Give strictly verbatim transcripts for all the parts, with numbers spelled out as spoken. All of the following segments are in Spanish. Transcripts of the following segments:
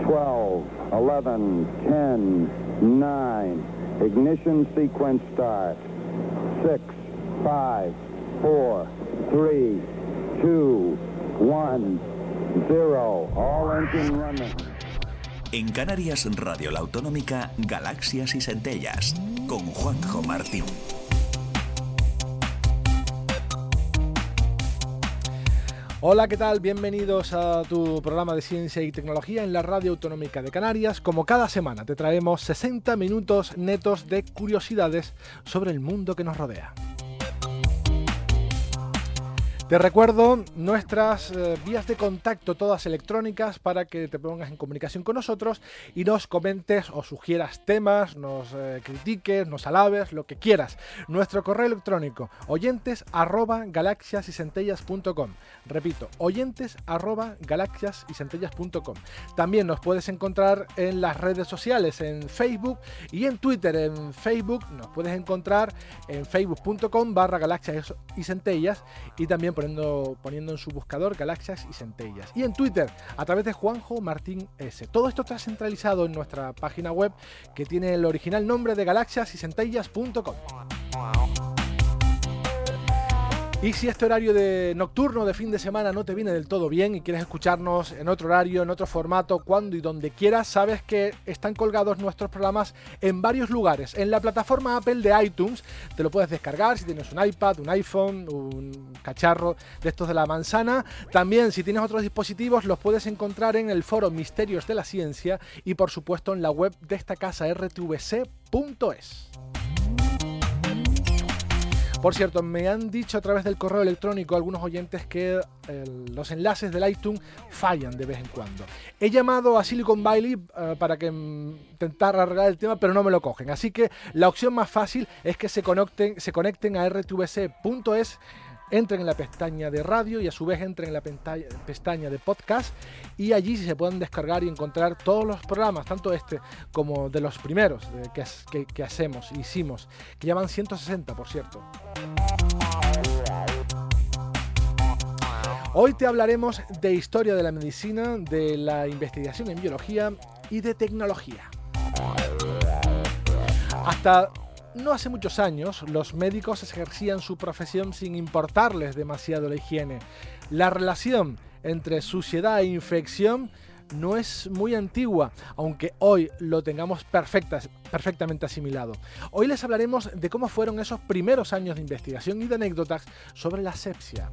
twelve, eleven, ten, nine. Ignition sequence start. six, five, four, three, two, one, cero. All engine running. En Canarias Radio La Autonómica, Galaxias y Centellas, con Juanjo Martín. Hola, ¿qué tal? Bienvenidos a tu programa de ciencia y tecnología en la Radio Autonómica de Canarias. Como cada semana te traemos sesenta minutos netos de curiosidades sobre el mundo que nos rodea. Te recuerdo nuestras eh, vías de contacto, todas electrónicas, para que te pongas en comunicación con nosotros y nos comentes o sugieras temas, nos eh, critiques, nos alabes, lo que quieras. Nuestro correo electrónico, oyentes arroba galaxias y centellas punto com. Repito, oyentes arroba galaxias y centellas punto com. También nos puedes encontrar en las redes sociales, en Facebook y en Twitter. En Facebook nos puedes encontrar en facebook punto com barra galaxias y centellas y también Poniendo, poniendo en su buscador Galaxias y Centellas. Y en Twitter, a través de Juanjo Martín S. Todo esto está centralizado en nuestra página web, que tiene el original nombre de galaxias y centellas punto com. Y si este horario de nocturno de fin de semana no te viene del todo bien y quieres escucharnos en otro horario, en otro formato, cuando y donde quieras, sabes que están colgados nuestros programas en varios lugares. En la plataforma Apple de iTunes te lo puedes descargar si tienes un iPad, un iPhone, un cacharro de estos de la manzana. También si tienes otros dispositivos los puedes encontrar en el foro Misterios de la Ciencia y por supuesto en la web de esta casa r t v c punto es. Por cierto, me han dicho a través del correo electrónico algunos oyentes que eh, los enlaces del iTunes fallan de vez en cuando. He llamado a Silicon Valley uh, para que intentar arreglar el tema, pero no me lo cogen. Así que la opción más fácil es que se conecten, se conecten a r t v c punto es, entren en la pestaña de radio y a su vez entren en la pestaña de podcast y allí se pueden descargar y encontrar todos los programas, tanto este como de los primeros de, que, que, que hacemos, hicimos, que llaman ciento sesenta, por cierto. Hoy te hablaremos de historia de la medicina, de la investigación en biología y de tecnología. Hasta no hace muchos años, los médicos ejercían su profesión sin importarles demasiado la higiene. La relación entre suciedad e infección no es muy antigua, aunque hoy lo tengamos perfecta, perfectamente asimilado. Hoy les hablaremos de cómo fueron esos primeros años de investigación y de anécdotas sobre la asepsia.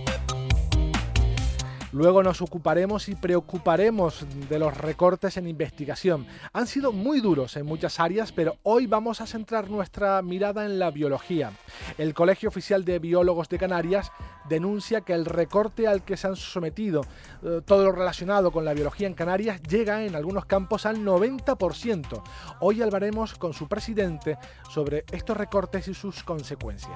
Luego nos ocuparemos y preocuparemos de los recortes en investigación. Han sido muy duros en muchas áreas, pero hoy vamos a centrar nuestra mirada en la biología. El Colegio Oficial de Biólogos de Canarias denuncia que el recorte al que se han sometido eh, todo lo relacionado con la biología en Canarias llega en algunos campos al noventa por ciento. Hoy hablaremos con su presidente sobre estos recortes y sus consecuencias.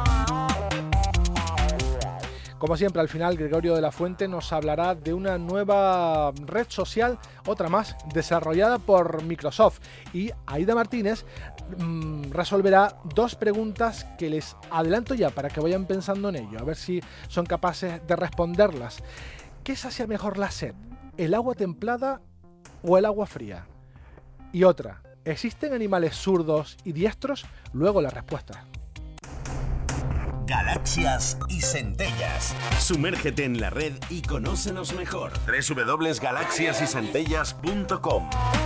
Como siempre, al final, Gregorio de la Fuente nos hablará de una nueva red social, otra más, desarrollada por Microsoft. Y Aida Martínez mmm, resolverá dos preguntas que les adelanto ya para que vayan pensando en ello, a ver si son capaces de responderlas. ¿Qué sacia mejor la sed? ¿El agua templada o el agua fría? Y otra, ¿existen animales zurdos y diestros? Luego la respuesta. Galaxias y Centellas. Sumérgete en la red y conócenos mejor. doble u doble u doble u punto galaxias y centellas punto com.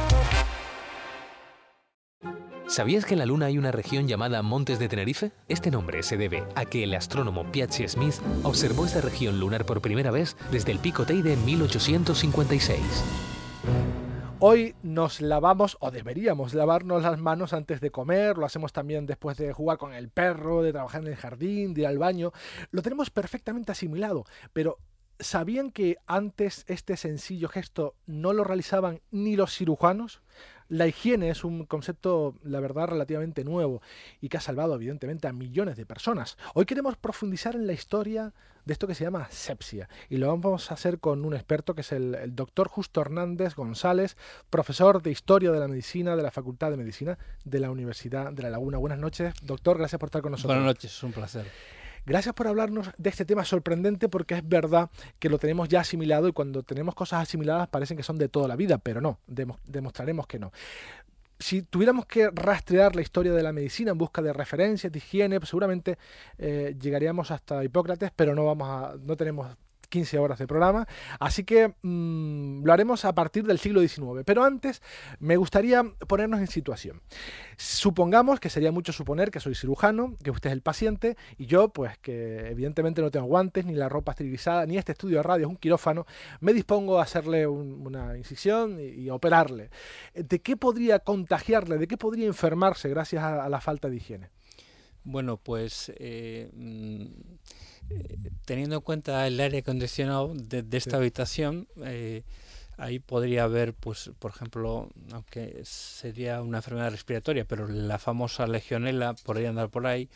¿Sabías que en la Luna hay una región llamada Montes de Tenerife? Este nombre se debe a que el astrónomo Piazzi Smyth observó esta región lunar por primera vez desde el Pico Teide en mil ochocientos cincuenta y seis. Hoy nos lavamos, o deberíamos lavarnos las manos antes de comer, lo hacemos también después de jugar con el perro, de trabajar en el jardín, de ir al baño. Lo tenemos perfectamente asimilado, pero ¿sabían que antes este sencillo gesto no lo realizaban ni los cirujanos? La higiene es un concepto, la verdad, relativamente nuevo y que ha salvado evidentemente a millones de personas. Hoy queremos profundizar en la historia de esto que se llama asepsia y lo vamos a hacer con un experto que es el, el doctor Justo Hernández González, profesor de Historia de la Medicina de la Facultad de Medicina de la Universidad de La Laguna. Buenas noches, doctor, gracias por estar con nosotros. Buenas noches, es un placer. Gracias por hablarnos de este tema sorprendente, porque es verdad que lo tenemos ya asimilado y cuando tenemos cosas asimiladas parecen que son de toda la vida, pero no, demo- demostraremos que no. Si tuviéramos que rastrear la historia de la medicina en busca de referencias, de higiene, pues seguramente eh, llegaríamos hasta Hipócrates, pero no vamos a, no tenemos quince horas de programa, así que mmm, lo haremos a partir del siglo diecinueve. Pero antes me gustaría ponernos en situación. Supongamos, que sería mucho suponer, que soy cirujano, que usted es el paciente y yo, pues que evidentemente no tengo guantes, ni la ropa esterilizada, ni este estudio de radio es un quirófano, me dispongo a hacerle un, una incisión y, y a operarle. ¿De qué podría contagiarle, de qué podría enfermarse gracias a, a la falta de higiene? Bueno, pues eh, mm, eh, teniendo en cuenta el aire acondicionado de, de esta Sí. habitación, eh, ahí podría haber, pues, por ejemplo, aunque sería una enfermedad respiratoria, pero la famosa legionela podría andar por ahí,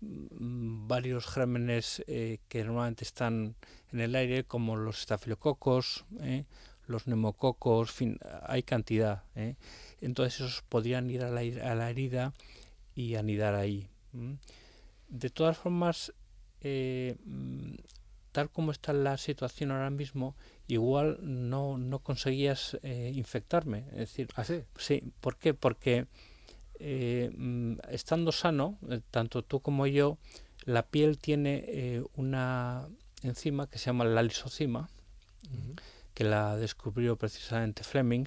mm, varios gérmenes eh, que normalmente están en el aire, como los estafilococos, eh, los neumococos, en fin, hay cantidad. Eh. Entonces esos podrían ir a la, a la herida y anidar ahí. ¿m? De todas formas, eh, mm, tal como está la situación ahora mismo, igual no, no conseguías eh, infectarme. Es decir, ¿Ah, sí? sí, ¿por qué? Porque eh, mm, estando sano, eh, tanto tú como yo, la piel tiene eh, una enzima que se llama la lisocima, Uh-huh. que la descubrió precisamente Fleming,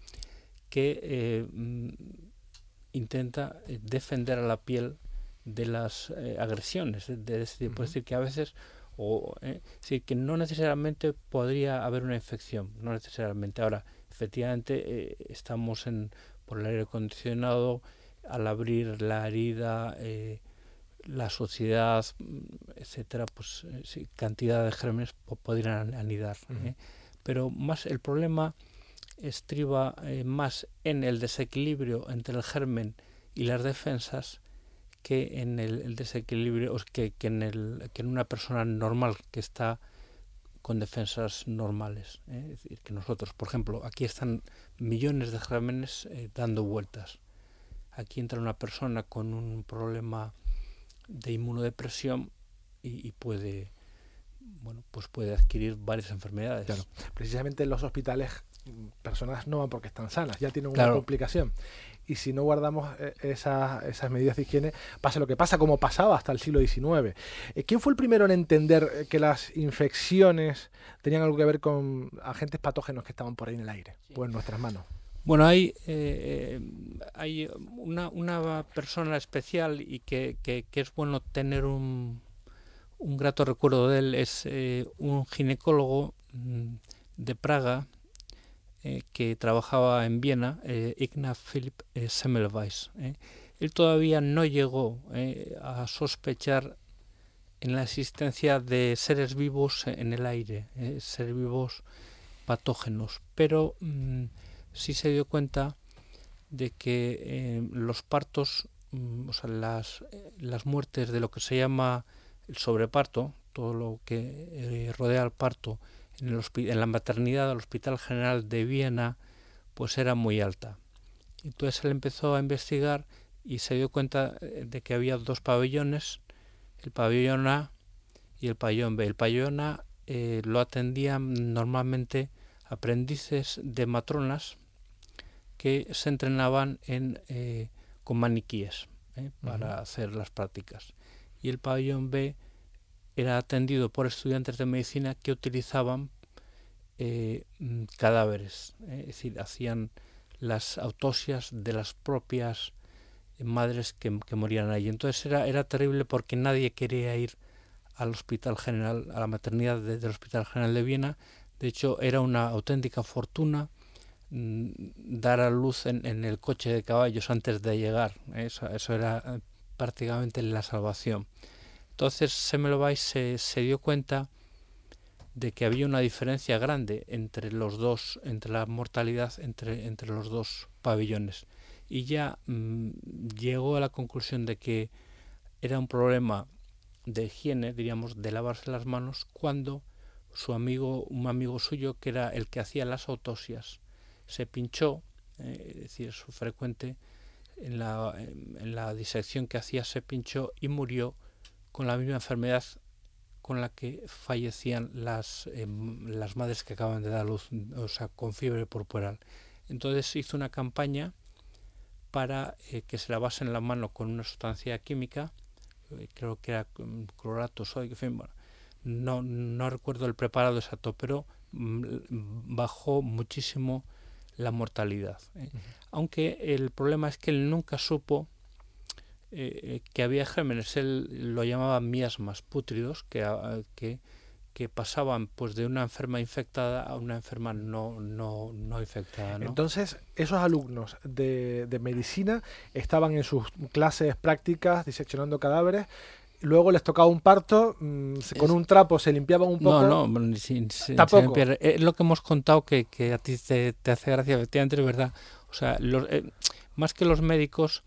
que eh, mm, intenta eh, defender a la piel de las eh, agresiones de, de ese tipo. Uh-huh. Es decir, que a veces, o eh, sí, que no necesariamente podría haber una infección, no necesariamente. Ahora, efectivamente, eh, estamos en por el aire acondicionado, al abrir la herida, eh, la suciedad, etcétera, pues eh, sí, cantidad de gérmenes po- podrían anidar. Uh-huh. ¿eh? Pero más el problema estriba eh, más en el desequilibrio entre el germen y las defensas que en el, el desequilibrio que, que, en el, que en una persona normal que está con defensas normales. ¿eh? Es decir, que nosotros, por ejemplo, aquí están millones de gérmenes eh, dando vueltas. Aquí entra una persona con un problema de inmunodepresión y, y puede, bueno, pues puede adquirir varias enfermedades. Claro, precisamente en los hospitales mm, personas no van porque están sanas, ya tienen una Claro, complicación. Y si no guardamos eh, esas, esas medidas de higiene, pasa lo que pasa, como pasaba hasta el siglo diecinueve. Eh, ¿Quién fue el primero en entender eh, que las infecciones tenían algo que ver con agentes patógenos que estaban por ahí en el aire? Pues en nuestras manos. bueno, hay, eh, hay una, una persona especial y que, que, que es bueno tener un, un grato recuerdo de él, es eh, un ginecólogo mm, de Praga eh, que trabajaba en Viena, eh, Ignaz Philipp eh, Semmelweis. Eh. Él todavía no llegó eh, a sospechar en la existencia de seres vivos en el aire, eh, seres vivos patógenos, pero mm, sí se dio cuenta de que eh, los partos, mm, o sea, las, eh, las muertes de lo que se llama el sobreparto, todo lo que eh, rodea al parto en, el en la maternidad del Hospital General de Viena, pues era muy alta. Entonces él empezó a investigar y se dio cuenta de que había dos pabellones, el pabellón A y el pabellón B. El pabellón A eh, lo atendían normalmente aprendices de matronas que se entrenaban en, eh, con maniquíes eh, para uh-huh. hacer las prácticas. Y el pabellón B era atendido por estudiantes de medicina que utilizaban eh, cadáveres, eh, es decir, hacían las autopsias de las propias madres que, que morían allí. Entonces era, era terrible porque nadie quería ir al Hospital General, a la maternidad de, del Hospital General de Viena. De hecho, era una auténtica fortuna dar a luz en, en el coche de caballos antes de llegar. Eso, eso era prácticamente la salvación. Entonces Semmelweis se, se dio cuenta de que había una diferencia grande entre los dos, entre la mortalidad entre, entre los dos pabellones. Y ya mmm, llegó a la conclusión de que era un problema de higiene, diríamos, de lavarse las manos, cuando su amigo, un amigo suyo, que era el que hacía las autopsias, se pinchó, eh, es decir, es frecuente, en la, en la disección que hacía se pinchó y murió con la misma enfermedad con la que fallecían las, eh, las madres que acaban de dar luz, o sea, con fiebre puerperal. Entonces hizo una campaña para eh, que se lavasen la mano con una sustancia química, eh, creo que era um, clorato sódico, en fin, bueno, no, no recuerdo el preparado exacto, pero mm, bajó muchísimo la mortalidad. ¿eh? Uh-huh. Aunque el problema es que él nunca supo eh, que había gérmenes, él lo llamaba miasmas pútridos, que, que que pasaban pues de una enferma infectada a una enferma no, no, no infectada, ¿no? Entonces, esos alumnos de, de medicina estaban en sus clases prácticas diseccionando cadáveres, luego les tocaba un parto, mmm, con un trapo se limpiaban un poco. No, no, sin, sin, tampoco. Sin es eh, lo que hemos contado que, que a ti te, te hace gracia, efectivamente es verdad. O sea, los, eh, más que los médicos,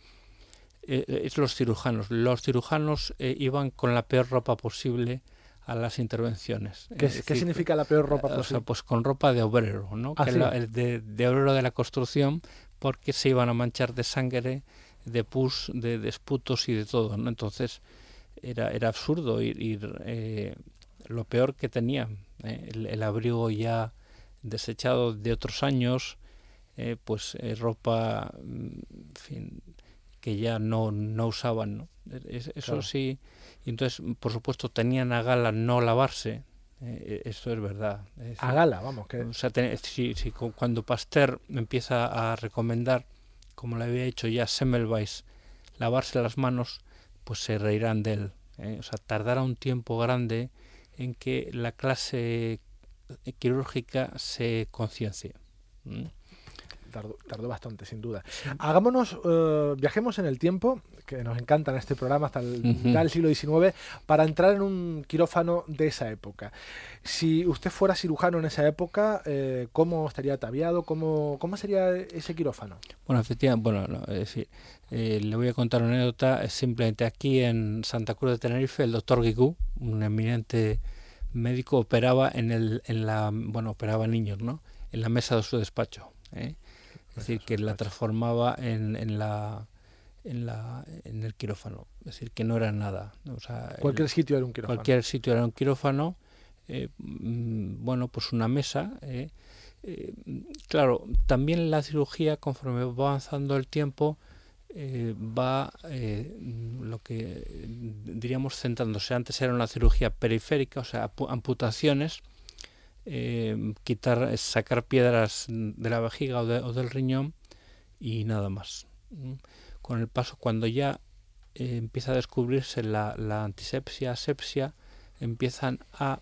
eh, es los cirujanos. Los cirujanos eh, iban con la peor ropa posible a las intervenciones. ¿Qué, es ¿qué decir, significa la peor ropa posible? O sea, pues con ropa de obrero, ¿no? ¿Ah, que sí? la, de, de obrero de la construcción, porque se iban a manchar de sangre, de pus, de, de esputos y de todo, ¿no? Entonces era, era absurdo ir, ir eh, lo peor que tenían, ¿eh? el, el abrigo ya desechado de otros años, eh, pues eh, ropa, en fin, que ya no, no usaban, ¿no? Eso claro. Sí, y entonces, por supuesto, tenían a gala no lavarse, eh, eso es verdad. Es decir, a gala, vamos. Que... O sea, ten, si, si, cuando Pasteur empieza a recomendar, como le había hecho ya Semmelweis, lavarse las manos, pues se reirán de él. ¿eh? O sea, tardará un tiempo grande en que la clase quirúrgica se conciencie. ¿Mm? Tardó, tardó bastante, sin duda. Sí. Hagámonos, uh, viajemos en el tiempo, que nos encanta en este programa, hasta el, uh-huh. mitad del siglo diecinueve, para entrar en un quirófano de esa época. Si usted fuera cirujano en esa época, eh, ¿cómo estaría ataviado? ¿Cómo, cómo sería ese quirófano? Bueno, efectivamente, bueno, no, es decir, eh, le voy a contar una anécdota. Es simplemente aquí en Santa Cruz de Tenerife, el doctor Guigú, un eminente médico, operaba en el, en la, bueno, operaba niños, ¿no? En la mesa de su despacho. ¿eh? Es decir, que la transformaba en, en la en la en el quirófano, es decir, que no era nada. O sea, cualquier el, sitio era un quirófano. Cualquier sitio era un quirófano. Eh, bueno, pues una mesa. Eh, eh, claro, también la cirugía, conforme va avanzando el tiempo, eh, va eh, lo que diríamos centrándose. Antes era una cirugía periférica, o sea, amputaciones. Eh, quitar, sacar piedras de la vejiga o, de, o del riñón y nada más. Con el paso, cuando ya eh, empieza a descubrirse la, la antisepsia, asepsia, empiezan a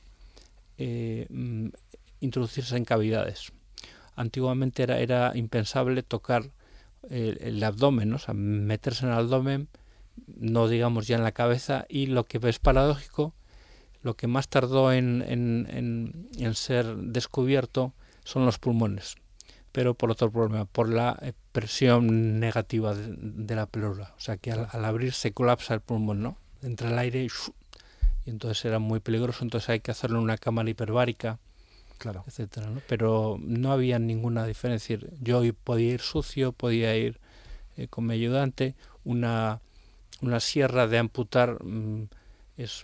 eh, introducirse en cavidades. Antiguamente era, era impensable tocar el, el abdomen, ¿no? O sea, meterse en el abdomen, no digamos ya en la cabeza, y lo que es paradójico, lo que más tardó en, en, en, en ser descubierto son los pulmones, pero por otro problema, por la presión negativa de, de la pleura. O sea que al, al abrir se colapsa el pulmón, ¿no? Entra el aire y, y entonces era muy peligroso, entonces hay que hacerlo en una cámara hiperbárica, claro. etcétera, ¿no? Pero no había ninguna diferencia. Yo podía ir sucio, podía ir eh, con mi ayudante, una, una sierra de amputar mmm, es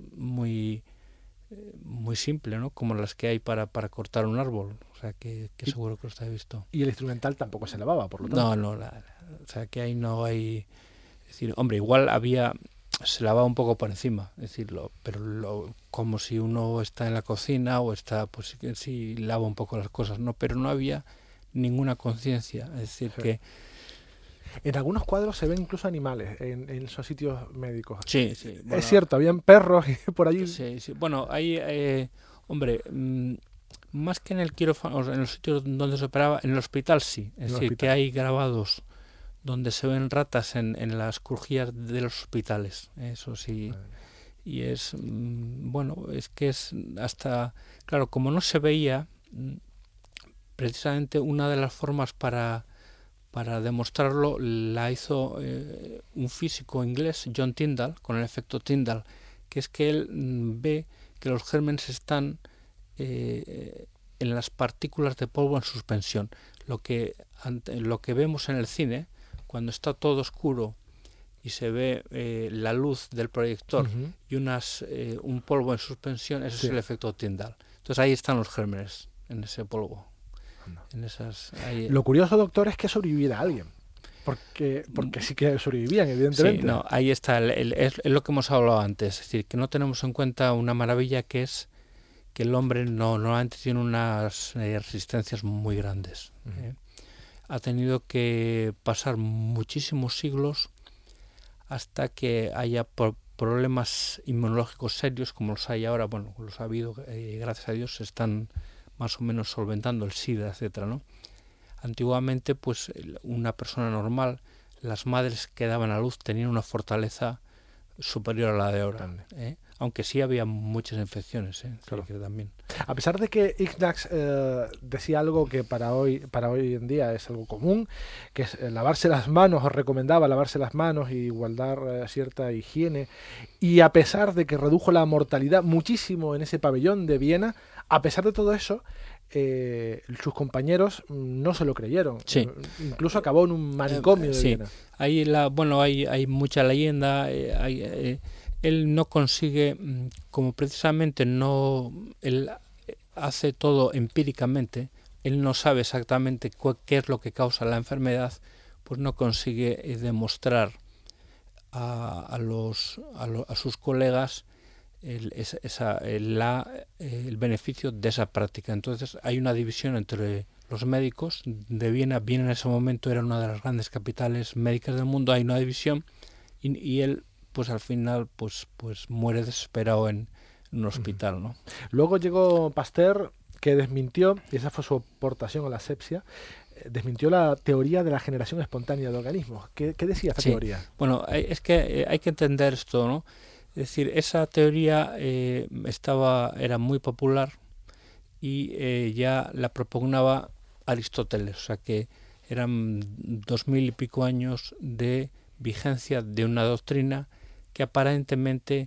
muy muy simple, ¿no? Como las que hay para, para cortar un árbol. O sea, que, que seguro que los habéis visto. Y el instrumental tampoco se lavaba, por lo tanto. No, no, la, la, o sea, que ahí no hay... Es decir, hombre, igual había... Se lavaba un poco por encima, es decirlo, pero lo, como si uno está en la cocina o está, pues sí, sí lava un poco las cosas, ¿no? Pero no había ninguna conciencia, es decir, sí. que... En algunos cuadros se ven incluso animales en, en esos sitios médicos. Sí, sí. Bueno, es cierto, habían perros por allí. Sí, sí. Bueno, ahí, eh, hombre, mmm, más que en el quirófano, o sea, en los sitios donde se operaba, en el hospital sí. Es decir, que hay grabados donde se ven ratas en, en las crujías de los hospitales. Eso sí. Vale. Y es, mmm, bueno, es que es hasta, claro, como no se veía, precisamente una de las formas para... Para demostrarlo la hizo eh, un físico inglés, John Tyndall, con el efecto Tyndall, que es que él mm, ve que los gérmenes están eh, en las partículas de polvo en suspensión. Lo que, ante, lo que vemos en el cine, cuando está todo oscuro y se ve eh, la luz del proyector Uh-huh. y unas eh, un polvo en suspensión, ese Sí. es el efecto Tyndall. Entonces ahí están los gérmenes, en ese polvo. Anda. En esas, ahí, Lo curioso, doctor, es que sobreviviera alguien. Porque, porque sí que sobrevivían, evidentemente. Sí, no, ahí está, el, el, es, es lo que hemos hablado antes, es decir, que no tenemos en cuenta una maravilla que es que el hombre no normalmente tiene unas eh, resistencias muy grandes. Uh-huh. ¿eh? Ha tenido que pasar muchísimos siglos hasta que haya por problemas inmunológicos serios como los hay ahora, bueno, los ha habido, eh, gracias a Dios, se están más o menos solventando el SIDA, etcétera, ¿no? Antiguamente, pues una persona normal, las madres que daban a luz tenían una fortaleza superior a la de ahora, ¿eh? Aunque sí había muchas infecciones, ¿eh? Claro. Sí, que también. A pesar de que Ignaz eh, decía algo que para hoy, para hoy en día es algo común, que es eh, lavarse las manos, os recomendaba lavarse las manos y guardar eh, cierta higiene, y a pesar de que redujo la mortalidad muchísimo en ese pabellón de Viena, a pesar de todo eso, eh, sus compañeros no se lo creyeron. Sí. Incluso acabó en un manicomio eh, de sí. Viena. Hay la, bueno, hay, hay mucha leyenda. Eh, hay, eh, él no consigue, como precisamente no, él hace todo empíricamente, él no sabe exactamente qué es lo que causa la enfermedad, pues no consigue eh, demostrar a, a los a, lo, a sus colegas el, esa, el, la, el beneficio de esa práctica. Entonces hay una división entre los médicos de Viena. Viena en ese momento era una de las grandes capitales médicas del mundo. Hay una división y, y él, pues al final, pues, pues muere desesperado en, en un hospital, ¿no? Luego llegó Pasteur, que desmintió, y esa fue su aportación a la asepsia, desmintió la teoría de la generación espontánea de organismos. ¿Qué, qué decía esta sí. teoría? Bueno, es que hay que entender esto, ¿no? Es decir, esa teoría eh, estaba, era muy popular y eh, ya la propugnaba Aristóteles, o sea que eran dos mil y pico años de vigencia de una doctrina que aparentemente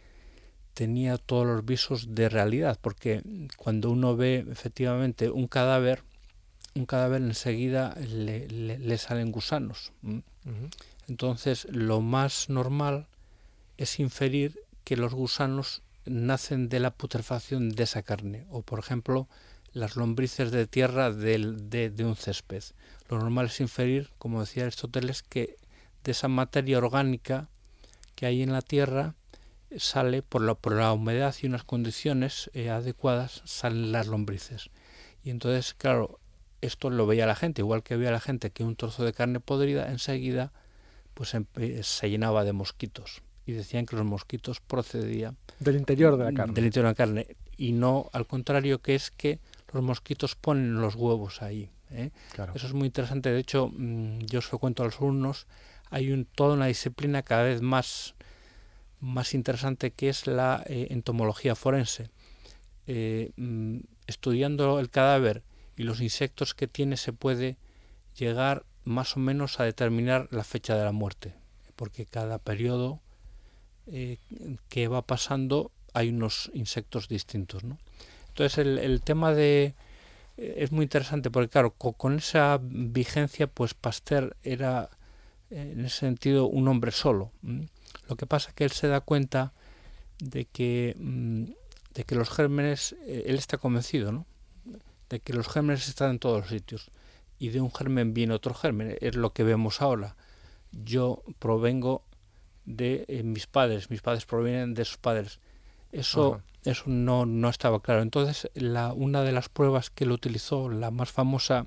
tenía todos los visos de realidad, porque cuando uno ve efectivamente un cadáver, un cadáver enseguida le, le, le salen gusanos. ¿Mm? Uh-huh. Entonces, lo más normal es inferir que los gusanos nacen de la putrefacción de esa carne, o por ejemplo, las lombrices de tierra de, de, de un césped. Lo normal es inferir, como decía Aristóteles, que de esa materia orgánica que hay en la tierra sale por la, por la humedad y unas condiciones eh, adecuadas, salen las lombrices. Y entonces, claro, esto lo veía la gente, igual que veía la gente que un trozo de carne podrida enseguida pues se llenaba de mosquitos. Y decían que los mosquitos procedían del interior de la carne. Del interior de la carne. Y no al contrario, que es que los mosquitos ponen los huevos ahí. ¿eh? Claro. Eso es muy interesante. De hecho, yo os lo cuento a los alumnos, hay un, toda una disciplina cada vez más, más interesante que es la eh, entomología forense. Eh, estudiando el cadáver y los insectos que tiene se puede llegar más o menos a determinar la fecha de la muerte, porque cada periodo eh, que va pasando hay unos insectos distintos, ¿no? Entonces el, el tema de eh, es muy interesante porque claro, con, con esa vigencia pues Pasteur era eh, en ese sentido un hombre solo. ¿m? Lo que pasa es que él se da cuenta de que mmm, de que los gérmenes, eh, él está convencido, ¿no? De que los gérmenes están en todos los sitios y de un germen viene otro germen, es lo que vemos ahora. Yo provengo de eh, mis padres, mis padres provienen de sus padres. Eso, eso no, no estaba claro. Entonces, la, una de las pruebas que él utilizó, la más famosa,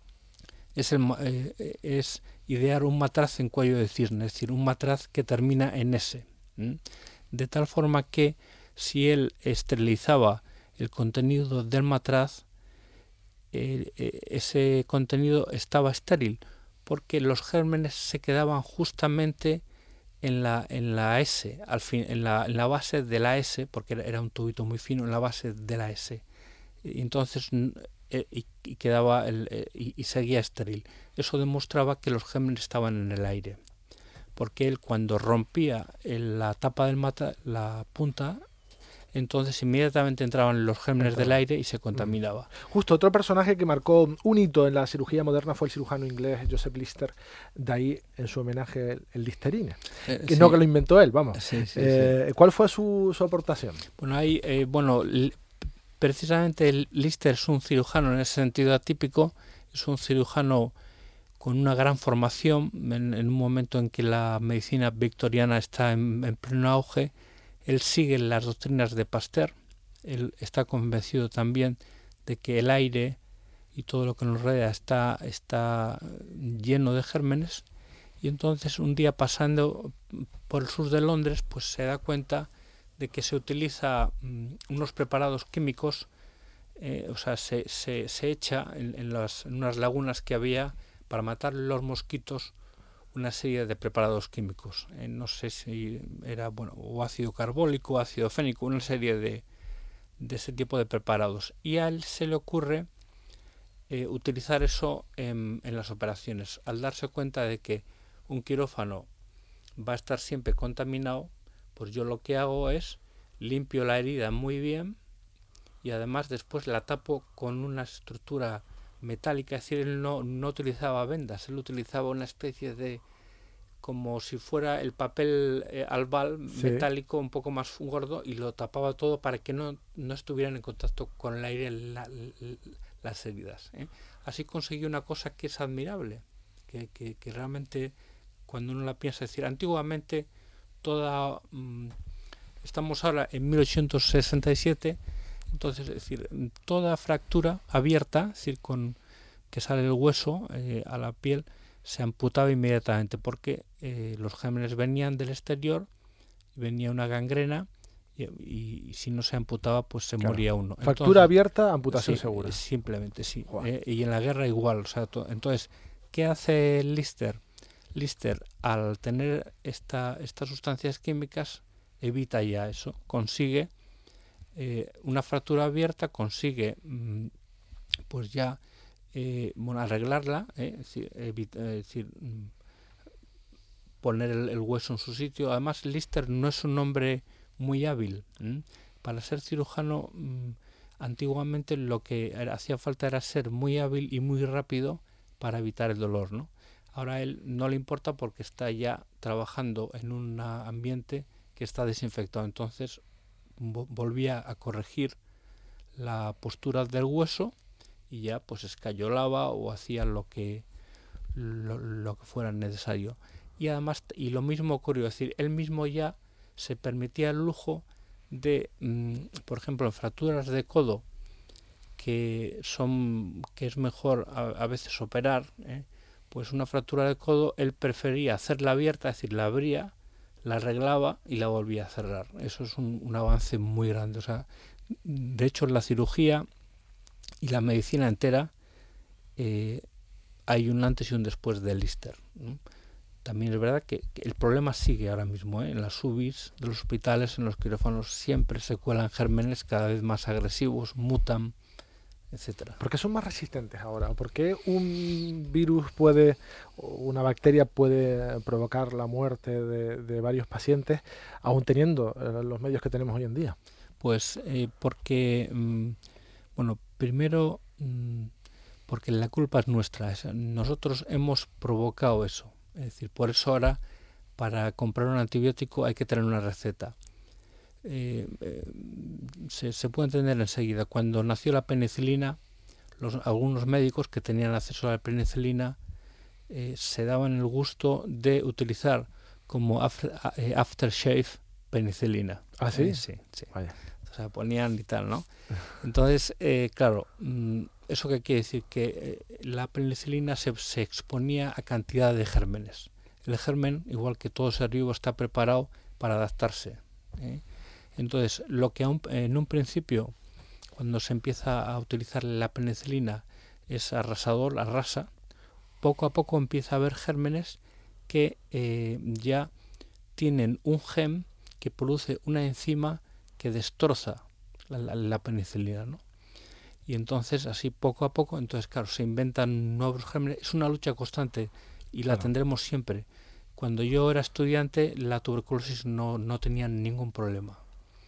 es, el, eh, es idear un matraz en cuello de cisne, es decir, un matraz que termina en S. ¿m? De tal forma que si él esterilizaba el contenido del matraz, eh, eh, ese contenido estaba estéril, porque los gérmenes se quedaban justamente en la, en la S, al fin, en, la, en la base de la S, porque era un tubito muy fino en la base de la S. Y entonces eh, y, y quedaba el, eh, y, y seguía estéril. Eso demostraba que los gérmenes estaban en el aire, porque él cuando rompía el, la tapa del mata, la punta, entonces inmediatamente entraban los gérmenes Entraba. del aire y se contaminaba. Mm. Justo otro personaje que marcó un hito en la cirugía moderna fue el cirujano inglés Joseph Lister, de ahí en su homenaje el, el Listerine, Eh, que sí. no que lo inventó él, vamos. Sí, sí, eh, sí. ¿Cuál fue su, su aportación? Bueno, hay, eh, bueno, precisamente el Lister es un cirujano en ese sentido atípico, es un cirujano con una gran formación en, en un momento en que la medicina victoriana está en, en pleno auge. Él sigue las doctrinas de Pasteur, él está convencido también de que el aire y todo lo que nos rodea está, está lleno de gérmenes, y entonces un día pasando por el sur de Londres pues se da cuenta de que se utiliza um, unos preparados químicos, eh, o sea, se, se, se echa en, en, las, en unas lagunas que había para matar los mosquitos una serie de preparados químicos. Eh, no sé si era, bueno, o ácido carbólico, ácido fénico, una serie de, de ese tipo de preparados. Y a él se le ocurre eh, utilizar eso en, en las operaciones, al darse cuenta de que un quirófano va a estar siempre contaminado. Pues yo lo que hago es limpio la herida muy bien y además después la tapo con una estructura metálica. Es decir, él no, no utilizaba vendas, él utilizaba una especie de, como si fuera el papel eh, albal Sí. metálico un poco más gordo, y lo tapaba todo para que no, no estuvieran en contacto con el aire la, la, las heridas, ¿eh? Así consiguió una cosa que es admirable, que, que, que realmente cuando uno la piensa, es decir, antiguamente toda, mmm, estamos ahora en mil ochocientos sesenta y siete, entonces es decir, toda fractura abierta, es decir, con que sale el hueso eh, a la piel, se amputaba inmediatamente porque eh, los gérmenes venían del exterior, venía una gangrena y, y, y si no se amputaba pues se claro. moría uno. Fractura entonces, abierta, amputación sí, segura. Simplemente sí. Eh, y en la guerra igual. O sea, to, entonces, ¿qué hace Lister? Lister, al tener esta, estas sustancias químicas, evita ya eso, consigue eh, una fractura abierta, consigue mmm, pues ya eh, bueno, arreglarla, eh, es decir, evita, es decir mmm, poner el, el hueso en su sitio. Además, Lister no es un hombre muy hábil. ¿eh? Para ser cirujano, mmm, antiguamente lo que era, hacía falta era ser muy hábil y muy rápido para evitar el dolor, ¿no? Ahora a él no le importa porque está ya trabajando en un ambiente que está desinfectado. Entonces volvía a corregir la postura del hueso y ya pues escayolaba o hacía lo que lo, lo que fuera necesario. Y además, y lo mismo ocurrió, es decir, él mismo ya se permitía el lujo de, mmm, por ejemplo, en fracturas de codo que son que es mejor a, a veces operar, ¿eh? Pues una fractura de codo él prefería hacerla abierta, es decir, la abría, la arreglaba y la volvía a cerrar. Eso es un, un avance muy grande. O sea, de hecho, la cirugía y la medicina entera eh, hay un antes y un después de Lister, ¿no? También es verdad que, que el problema sigue ahora mismo, ¿eh? En las U B Is de los hospitales, en los quirófanos, siempre se cuelan gérmenes cada vez más agresivos, mutan, etcétera. ¿Por qué son más resistentes ahora? ¿Por qué un virus puede, o una bacteria puede provocar la muerte de, de varios pacientes, aún teniendo eh, los medios que tenemos hoy en día? Pues eh, porque, mmm, bueno, primero, mmm, porque la culpa es nuestra. Es, nosotros hemos provocado eso. Es decir, por eso ahora, para comprar un antibiótico hay que tener una receta. Eh, eh, se, se puede entender enseguida. Cuando nació la penicilina, los, algunos médicos que tenían acceso a la penicilina eh, se daban el gusto de utilizar como after, eh, aftershave penicilina. ¿Ah, sí? Eh, sí, sí. Vaya. O sea, ponían y tal, ¿no? Entonces, eh, claro, ¿eso qué quiere decir? Que eh, la penicilina se, se exponía a cantidad de gérmenes. El germen, igual que todo ser vivo, está preparado para adaptarse, ¿eh? Entonces, lo que un, en un principio, cuando se empieza a utilizar la penicilina, es arrasador, arrasa, poco a poco empieza a haber gérmenes que eh, ya tienen un gen que produce una enzima que destroza la, la, la penicilina, ¿no? Y entonces, así poco a poco, entonces claro, se inventan nuevos gérmenes. Es una lucha constante y la claro. tendremos siempre. Cuando yo era estudiante, la tuberculosis no, no tenía ningún problema.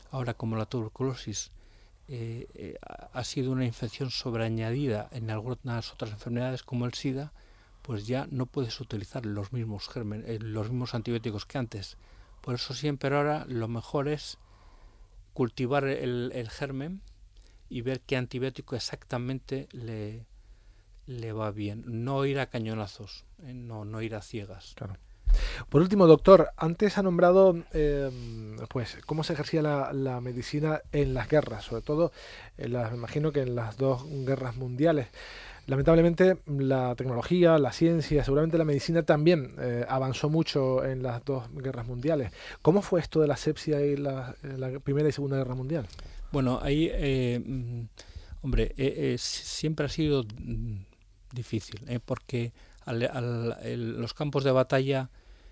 Ahora, como la tuberculosis eh, eh, ha sido una infección sobreañadida en algunas otras enfermedades como el SIDA, pues ya no puedes utilizar los mismos gérmenes, eh, los mismos antibióticos que antes. Por eso siempre ahora lo mejor es cultivar el, el germen y ver qué antibiótico exactamente le, le va bien. No ir a cañonazos, eh, no, no ir a ciegas. Claro. Por último, doctor, antes ha nombrado eh, pues cómo se ejercía la, la medicina en las guerras, sobre todo, en las, me imagino que en las dos guerras mundiales. Lamentablemente, la tecnología, la ciencia, seguramente la medicina también eh, avanzó mucho en las dos guerras mundiales. ¿Cómo fue esto de la asepsia y la, la Primera y Segunda Guerra Mundial? Bueno, ahí, eh, mm, hombre, eh, eh, siempre ha sido mm, difícil, eh, porque al, al, el, los campos de batalla,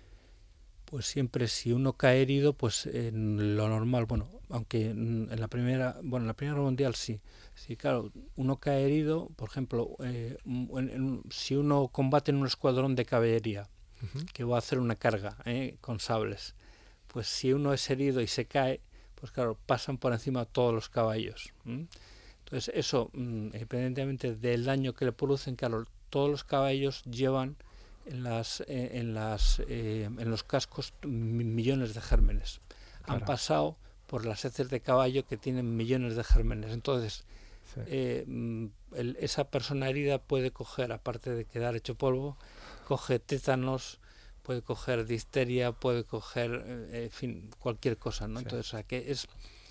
pues siempre si uno cae herido, pues en lo normal, bueno, aunque en la primera, bueno, en la Primera Guerra Mundial sí, sí, claro, uno cae herido, por ejemplo, eh, en, en, si uno combate en un escuadrón de caballería, Uh-huh. que va a hacer una carga eh, con sables, pues si uno es herido y se cae, pues claro, pasan por encima todos los caballos. ¿m? Entonces eso, independientemente del daño que le producen, claro, todos los caballos llevan en las eh, en las eh, en los cascos millones de gérmenes. Han Claro. pasado por las heces de caballo que tienen millones de gérmenes. Entonces, Sí. eh, el, esa persona herida puede coger, aparte de quedar hecho polvo, coge tétanos, puede coger difteria, puede coger, eh, en fin, cualquier cosa, ¿no? Sí. Entonces, o sea, que es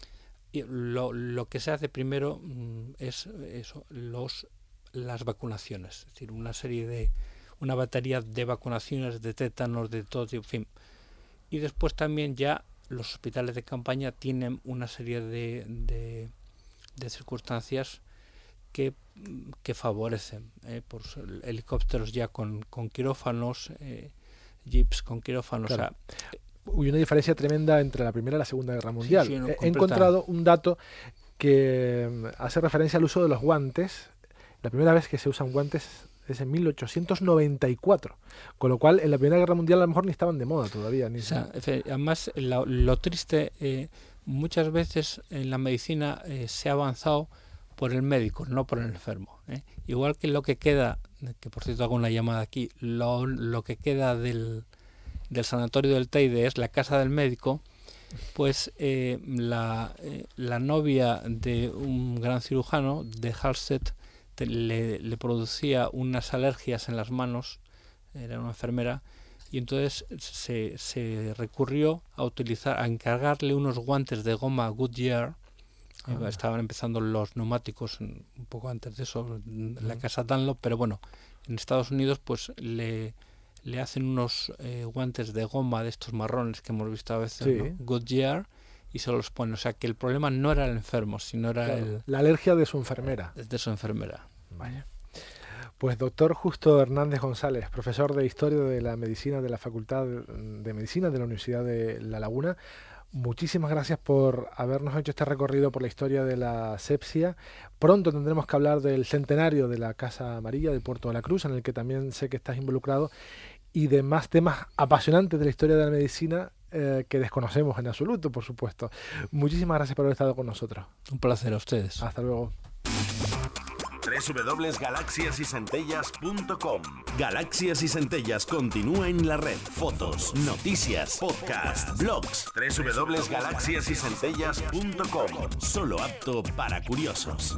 lo, lo que se hace primero es eso, los las vacunaciones, es decir, una serie de una batería de vacunaciones de tétanos, de todo tipo, en fin. Y después también ya los hospitales de campaña tienen una serie de, de, de circunstancias que, que favorecen, eh, por helicópteros ya con, con quirófanos, eh, jeeps con quirófanos, Claro. o sea, Hubo una diferencia tremenda entre la Primera y la Segunda Guerra sí, Mundial. sí, no, He completa. encontrado un dato que mm, hace referencia al uso de los guantes. La primera vez que se usan guantes es en mil ochocientos noventa y cuatro, con lo cual en la Primera Guerra Mundial a lo mejor ni estaban de moda todavía. Ni O se... sea, además, lo, lo triste, eh, muchas veces en la medicina eh, se ha avanzado por el médico, no por el enfermo. ¿eh? Igual que lo que queda, que por cierto hago una llamada aquí, lo, lo que queda del, del sanatorio del Teide es la casa del médico, pues eh, la, eh, la novia de un gran cirujano de Halstead te, le, le producía unas alergias en las manos, era una enfermera, y entonces se, se recurrió a utilizar, a encargarle unos guantes de goma Goodyear. Eh, estaban empezando los neumáticos un poco antes de eso, en la casa Dunlop, pero bueno, en Estados Unidos pues le, le hacen unos eh, guantes de goma de estos marrones que hemos visto a veces, ¿no? Sí, Goodyear, y se los pone. O sea que el problema no era el enfermo, sino era claro. el La alergia de su enfermera. de su enfermera. Vaya. Pues doctor Justo Hernández González, profesor de Historia de la Medicina de la Facultad de Medicina de la Universidad de La Laguna, muchísimas gracias por habernos hecho este recorrido por la historia de la asepsia. Pronto tendremos que hablar del centenario de la Casa Amarilla de Puerto de la Cruz, en el que también sé que estás involucrado, y de más temas apasionantes de la historia de la medicina eh, que desconocemos en absoluto, por supuesto. Muchísimas gracias por haber estado con nosotros. Un placer a ustedes. Hasta luego. doble u doble u doble u punto galaxias y centellas punto com. Galaxias y Centellas continúa en la red. Fotos, noticias, podcast, blogs. doble u doble u doble u punto galaxias y centellas punto com. Solo apto para curiosos.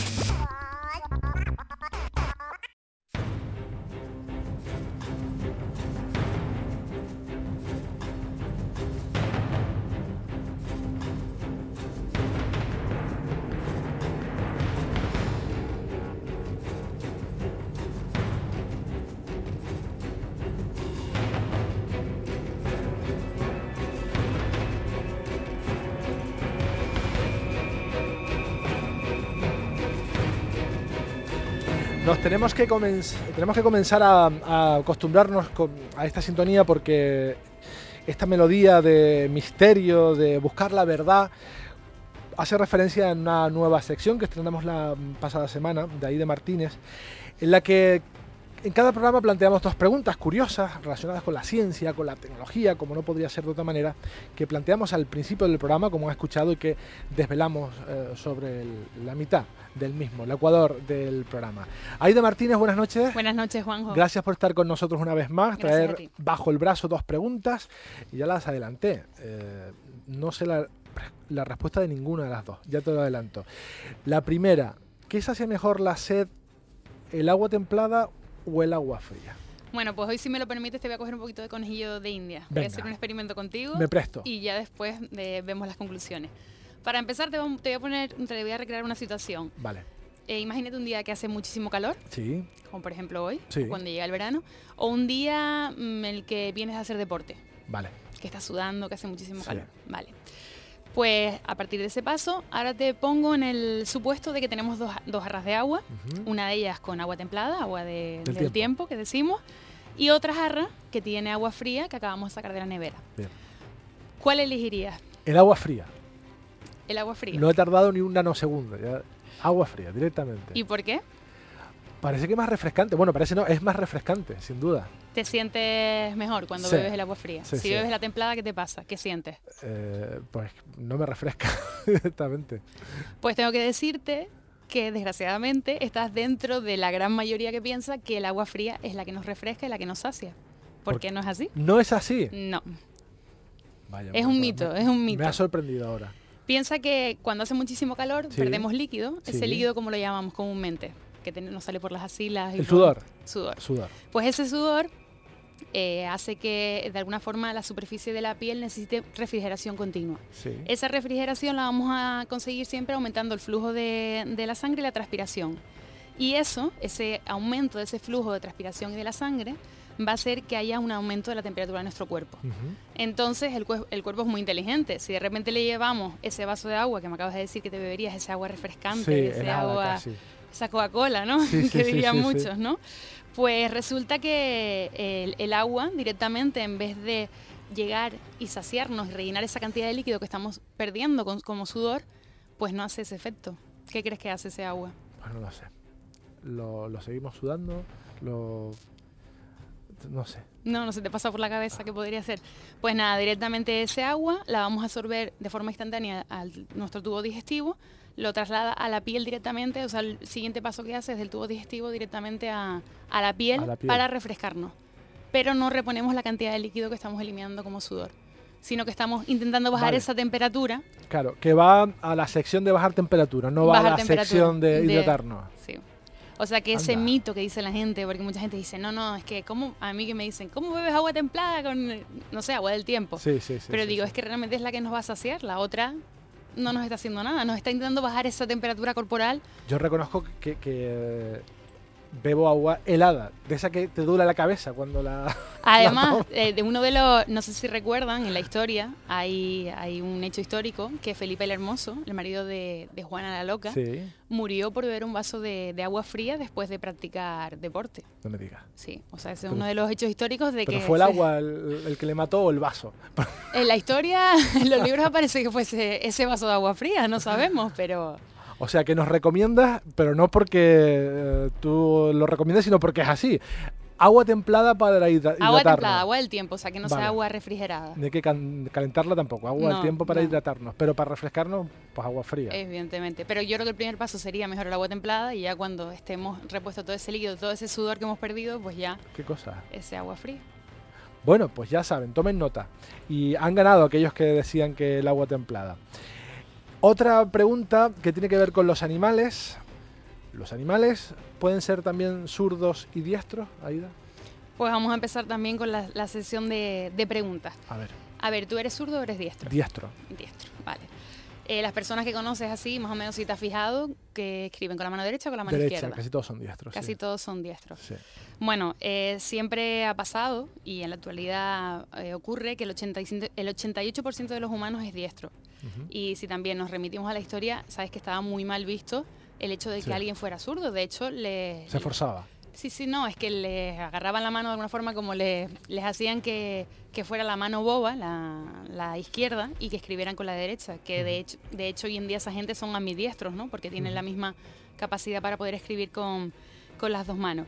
Nos tenemos que, comenz tenemos que comenzar a, a acostumbrarnos con, a esta sintonía, porque esta melodía de misterio, de buscar la verdad, hace referencia a una nueva sección que estrenamos la pasada semana, de Aide Martínez, en la que En cada programa planteamos dos preguntas curiosas relacionadas con la ciencia, con la tecnología, como no podría ser de otra manera, que planteamos al principio del programa, como has escuchado, y que desvelamos eh, sobre el, la mitad del mismo, el ecuador del programa. Aida Martínez, buenas noches. Buenas noches, Juanjo. Gracias por estar con nosotros una vez más, Gracias a traer ti. bajo el brazo dos preguntas, y ya las adelanté. Eh, no sé la, la respuesta de ninguna de las dos, ya te lo adelanto. La primera, ¿qué sacia mejor la sed, el agua templada o el agua fría? Bueno, pues hoy, si me lo permites, te voy a coger un poquito de conejillo de India. Venga. Voy a hacer un experimento contigo. Me presto. Y ya después eh, vemos las conclusiones. Para empezar, te voy, te voy a poner, te voy a recrear una situación. Vale. Eh, imagínate un día que hace muchísimo calor, Sí. como por ejemplo hoy, Sí. o cuando llega el verano, o un día mm, en el que vienes a hacer deporte, Vale. que estás sudando, que hace muchísimo Sí. calor. Vale. Pues a partir de ese paso, ahora te pongo en el supuesto de que tenemos dos, dos jarras de agua, Uh-huh. una de ellas con agua templada, agua de, Del del, tiempo. tiempo. que decimos, y otra jarra que tiene agua fría que acabamos de sacar de la nevera. Bien. ¿Cuál elegirías? El agua fría. El agua fría. No he tardado ni un nanosegundo. Ya. Agua fría, directamente. ¿Y por qué? Parece que es más refrescante. Bueno, parece no, es más refrescante, sin duda. ¿Te sientes mejor cuando Sí. bebes el agua fría? Sí, si sí. bebes la templada, ¿qué te pasa? ¿Qué sientes? Eh, pues no me refresca directamente. Pues tengo que decirte que desgraciadamente estás dentro de la gran mayoría que piensa que el agua fría es la que nos refresca y la que nos sacia. ¿Por, ¿Por qué no es así? ¿No es así? No. Vaya, Es bueno, un pues mito, me, es un mito. Me ha sorprendido ahora. Piensa que cuando hace muchísimo calor Sí. perdemos líquido. Sí. Ese líquido, como lo llamamos comúnmente, que te- nos sale por las axilas. Y El por- sudor. Sudor. Sudor. Pues ese sudor eh, hace que de alguna forma la superficie de la piel necesite refrigeración continua. Sí. Esa refrigeración la vamos a conseguir siempre aumentando el flujo de, de la sangre y la transpiración. Y eso, ese aumento de ese flujo de transpiración y de la sangre, va a hacer que haya un aumento de la temperatura de nuestro cuerpo. Uh-huh. Entonces el, cuer- el cuerpo es muy inteligente. Si de repente le llevamos ese vaso de agua que me acabas de decir que te beberías, ese agua refrescante, Sí, ese helada agua, casi. esa Coca-Cola, ¿no? Sí, sí, que sí, dirían sí, muchos, sí. ¿no? Pues resulta que el, el agua directamente, en vez de llegar y saciarnos y rellenar esa cantidad de líquido que estamos perdiendo con- como sudor, pues no hace ese efecto. ¿Qué crees que hace ese agua? Pues no lo sé. Lo, lo seguimos sudando, lo... No sé. No, no se te pasa por la cabeza qué podría ser. Pues nada, directamente ese agua la vamos a absorber de forma instantánea a nuestro tubo digestivo, lo traslada a la piel directamente, o sea, el siguiente paso que hace es del tubo digestivo directamente a, a, la, piel A la piel. para refrescarnos. Pero no reponemos la cantidad de líquido que estamos eliminando como sudor, sino que estamos intentando bajar Vale. esa temperatura. Claro, que va a la sección de bajar temperatura, no va bajar a la temperatura sección de de- hidratarnos. Sí. O sea, que ese Anda. mito que dice la gente, porque mucha gente dice, no, no, es que, ¿cómo? A mí que me dicen, ¿cómo bebes agua templada con, no sé, agua del tiempo? Sí, sí, sí. Pero sí, digo, sí. es que realmente es la que nos va a saciar, la otra no nos está haciendo nada, nos está intentando bajar esa temperatura corporal. Yo reconozco que, que eh, bebo agua helada, de esa que te dura la cabeza cuando la... Además, eh, de uno de los, no sé si recuerdan, en la historia hay, hay un hecho histórico que Felipe el Hermoso, el marido de, de Juana la Loca, Sí, murió por beber un vaso de, de agua fría después de practicar deporte. no me digas. Sí, o sea, ese es Pero- uno de los hechos históricos de ¿Pero que fue el se- agua el, el que le mató o el vaso? en la historia, en los libros aparece que fuese ese vaso de agua fría, no sabemos, pero O sea, que nos recomiendas, pero no porque eh, tú lo recomiendas, sino porque es así. Agua templada para hidra- hidratarnos. agua templada, agua del tiempo, o sea, que no Vale. sea agua refrigerada. No hay que can- calentarla tampoco. Agua al No, tiempo para no. hidratarnos. Pero para refrescarnos, pues agua fría. Evidentemente, pero yo creo que el primer paso sería mejor el agua templada y ya cuando estemos repuesto todo ese líquido, todo ese sudor que hemos perdido, pues ya ¿Qué cosa? ese agua fría. Bueno, pues ya saben, tomen nota. Y han ganado aquellos que decían que el agua templada. Otra pregunta que tiene que ver con los animales. ¿Los animales pueden ser también zurdos y diestros, Aida? Pues vamos a empezar también con la, la sesión de, de preguntas. A ver, A ver, ¿tú eres zurdo o eres diestro? diestro. Diestro, vale. Eh, las personas que conoces así, más o menos si te has fijado, que escriben con la mano derecha o con la mano Derecha, izquierda. casi todos son diestros. Casi sí. todos son diestros. Sí. Bueno, eh, siempre ha pasado y en la actualidad eh, ocurre que el, ochenta y cinco el ochenta y ocho por ciento de los humanos es diestro. Ujú. Y si también nos remitimos a la historia, sabes que estaba muy mal visto el hecho de que Sí. alguien fuera zurdo. De hecho, le, Se forzaba. Sí, sí, no, es que les agarraban la mano de alguna forma como les, les hacían que, que fuera la mano boba, la, la izquierda, y que escribieran con la derecha, que de hecho, de hecho hoy en día esa gente son ambidiestros, ¿no? Porque tienen Ujú. la misma capacidad para poder escribir con, con las dos manos.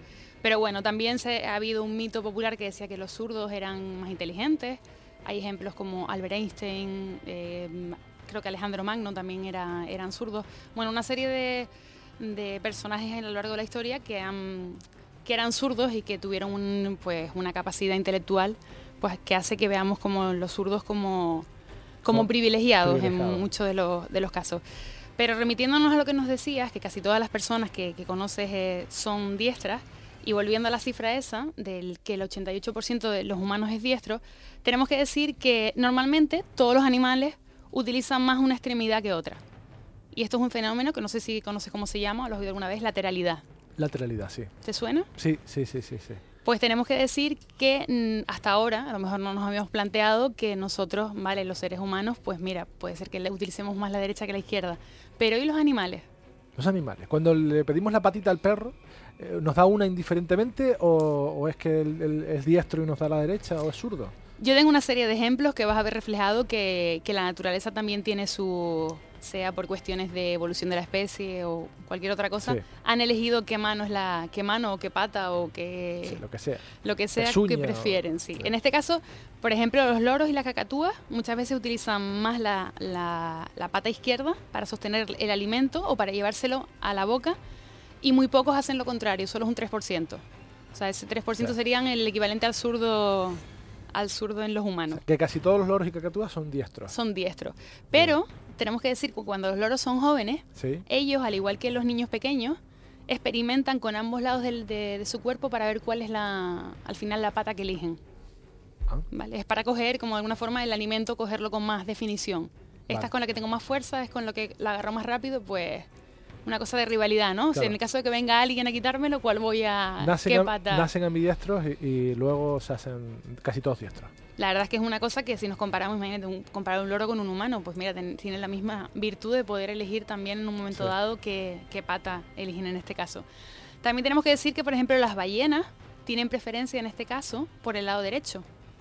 Pero bueno, también se, ha habido un mito popular que decía que los zurdos eran más inteligentes. Hay ejemplos como Albert Einstein, eh, creo que Alejandro Magno también era, eran zurdos. Bueno, una serie de, de personajes a lo largo de la historia que, han, que eran zurdos y que tuvieron un, pues, una capacidad intelectual pues, que hace que veamos como los zurdos como, como Como privilegiados, privilegiados en muchos de los, de los casos. Pero remitiéndonos a lo que nos decías, que casi todas las personas que, que conoces eh, son diestras, y volviendo a la cifra esa, del que el ochenta y ocho por ciento de los humanos es diestro, tenemos que decir que normalmente todos los animales utilizan más una extremidad que otra. Y esto es un fenómeno que no sé si conoces cómo se llama o lo has oído alguna vez, lateralidad. Lateralidad, sí. ¿Te suena? Sí, sí, sí, sí, sí. Pues tenemos que decir que mmm, hasta ahora, a lo mejor no nos habíamos planteado que nosotros, vale, los seres humanos, pues mira, puede ser que le utilicemos más la derecha que la izquierda. Pero ¿y los animales? Los animales. Cuando le pedimos la patita al perro, eh, ¿nos da una indiferentemente o, o es que el, el, es diestro y nos da la derecha o es zurdo? Yo tengo una serie de ejemplos que vas a ver reflejado que, que la naturaleza también tiene su, sea por cuestiones de evolución de la especie o cualquier otra cosa, Sí. han elegido qué mano es la, qué mano o qué pata o qué Sí, lo que sea. lo que sea Pezuña que prefieren, o- sí. sí. En este caso, por ejemplo, los loros y las cacatúas muchas veces utilizan más la, la, la pata izquierda para sostener el alimento o para llevárselo a la boca y muy pocos hacen lo contrario, solo es un tres por ciento. O sea, ese tres por ciento Claro. serían el equivalente al zurdo al zurdo en los O humanos. sea, que casi todos los loros y cacatúas son diestros. Son diestros. Pero tenemos que decir que cuando los loros son jóvenes, Sí. ellos, al igual que los niños pequeños, experimentan con ambos lados del- de, de su cuerpo para ver cuál es la, al final la pata que eligen. Ah. ¿Vale? Es para coger, como de alguna forma, el alimento, cogerlo con más definición. Esta Vale. es con la que tengo más fuerza, es con lo que la agarro más rápido, pues una cosa de rivalidad, ¿no? O sea, Claro. en el caso de que venga alguien a quitármelo, ¿cuál voy a...? Nacen, ¿Qué am- pata? nacen ambidiestros y, y luego se hacen casi todos diestros. La verdad es que es una cosa que si nos comparamos, imagínate, un, comparar un loro con un humano, pues mira, ten- tienen la misma virtud de poder elegir también en un momento Sí. dado qué, qué pata eligen en este caso. También tenemos que decir que, por ejemplo, las ballenas tienen preferencia en este caso por el lado derecho.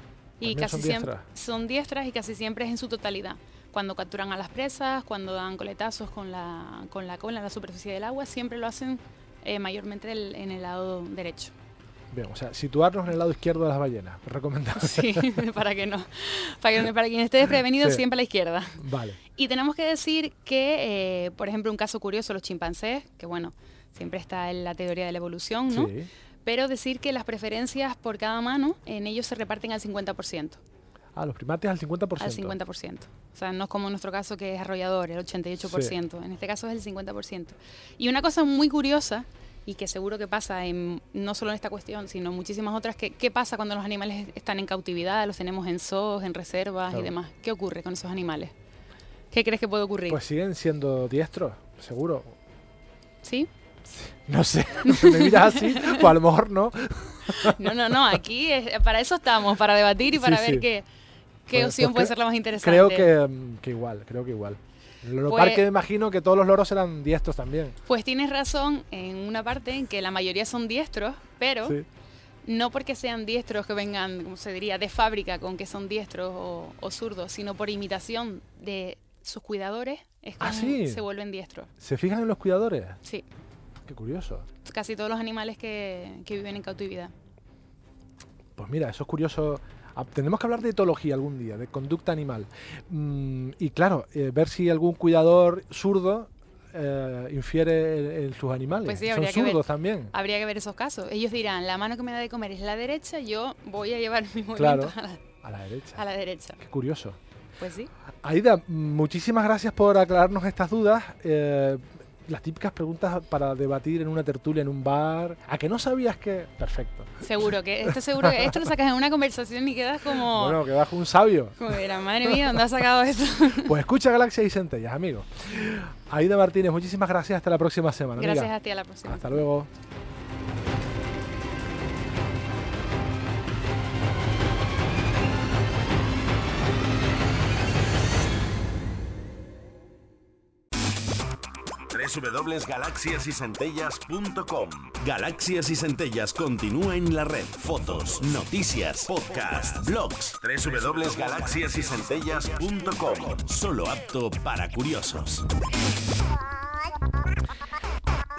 Y También casi son siempre diestras. son diestras y casi siempre es en su totalidad. Cuando capturan a las presas, cuando dan coletazos con la, con la cola en la superficie del agua, siempre lo hacen eh, mayormente el- en el lado derecho. Bien, o sea, situarnos en el lado izquierdo de las ballenas. Recomendable. Sí, para que no. Para, que, para quien esté desprevenido, Sí. siempre a la izquierda. Vale. Y tenemos que decir que, eh, por ejemplo, un caso curioso, los chimpancés, que bueno, siempre está en la teoría de la evolución, ¿no? Sí. Pero decir que las preferencias por cada mano en ellos se reparten al cincuenta por ciento. Ah, los primates al cincuenta por ciento. Al cincuenta por ciento. O sea, no es como en nuestro caso que es arrollador, el ochenta y ocho por ciento. En este caso es el cincuenta por ciento. Y una cosa muy curiosa, y que seguro que pasa en, no solo en esta cuestión, sino en muchísimas otras, que ¿qué pasa cuando los animales están en cautividad? Los tenemos en zoos, en reservas Claro. y demás. ¿Qué ocurre con esos animales? ¿Qué crees que puede ocurrir? Pues siguen siendo diestros, seguro. ¿Sí? No sé, me miras así, pues a lo mejor no. No, no, no, aquí es- para eso estamos, para debatir y para Sí, ver sí. qué, qué Pues- opción pues puede cre- ser la más interesante. Creo que, mm, que igual, creo que igual. En el Pues- parque me imagino que todos los loros eran diestros también. Pues tienes razón en una parte en que la mayoría son diestros, pero Sí. no porque sean diestros que vengan, como se diría, de fábrica con que son diestros o, o zurdos, sino por imitación de sus cuidadores, es como Ah, sí. se vuelven diestros. ¿Se fijan en los cuidadores? Sí, Qué curioso. casi todos los animales que, que viven en cautividad. Pues mira, eso es curioso. Ah, Tendremos que hablar de etología algún día, de conducta animal. Mm, y claro, eh, ver si algún cuidador zurdo eh, infiere en, en sus animales. Pues sí, Son habría que ver. zurdos también. Habría que ver esos casos. Ellos dirán, la mano que me da de comer es la derecha, yo voy a llevar mis Claro, movimientos a la, a la derecha. a la derecha. Qué curioso. Pues sí. Aida, muchísimas gracias por aclararnos estas dudas. Eh, las típicas preguntas para debatir en una tertulia, en un bar. ¿A que no sabías que...? Perfecto. Seguro que esto seguro que esto lo sacas en una conversación y quedas como, Bueno, que bajo un sabio. como era, madre mía, ¿dónde has sacado esto? Pues escucha Galaxia y Centellas, amigo. Aida Martínez, muchísimas gracias. Hasta la próxima semana. Gracias amiga. a ti, a la próxima. Hasta luego. doble u doble u doble u punto galaxias y centellas punto com. Galaxias y Centellas continúa en la red. Fotos, noticias, podcast, blogs. doble u doble u doble u punto galaxias y centellas punto com. Solo apto para curiosos.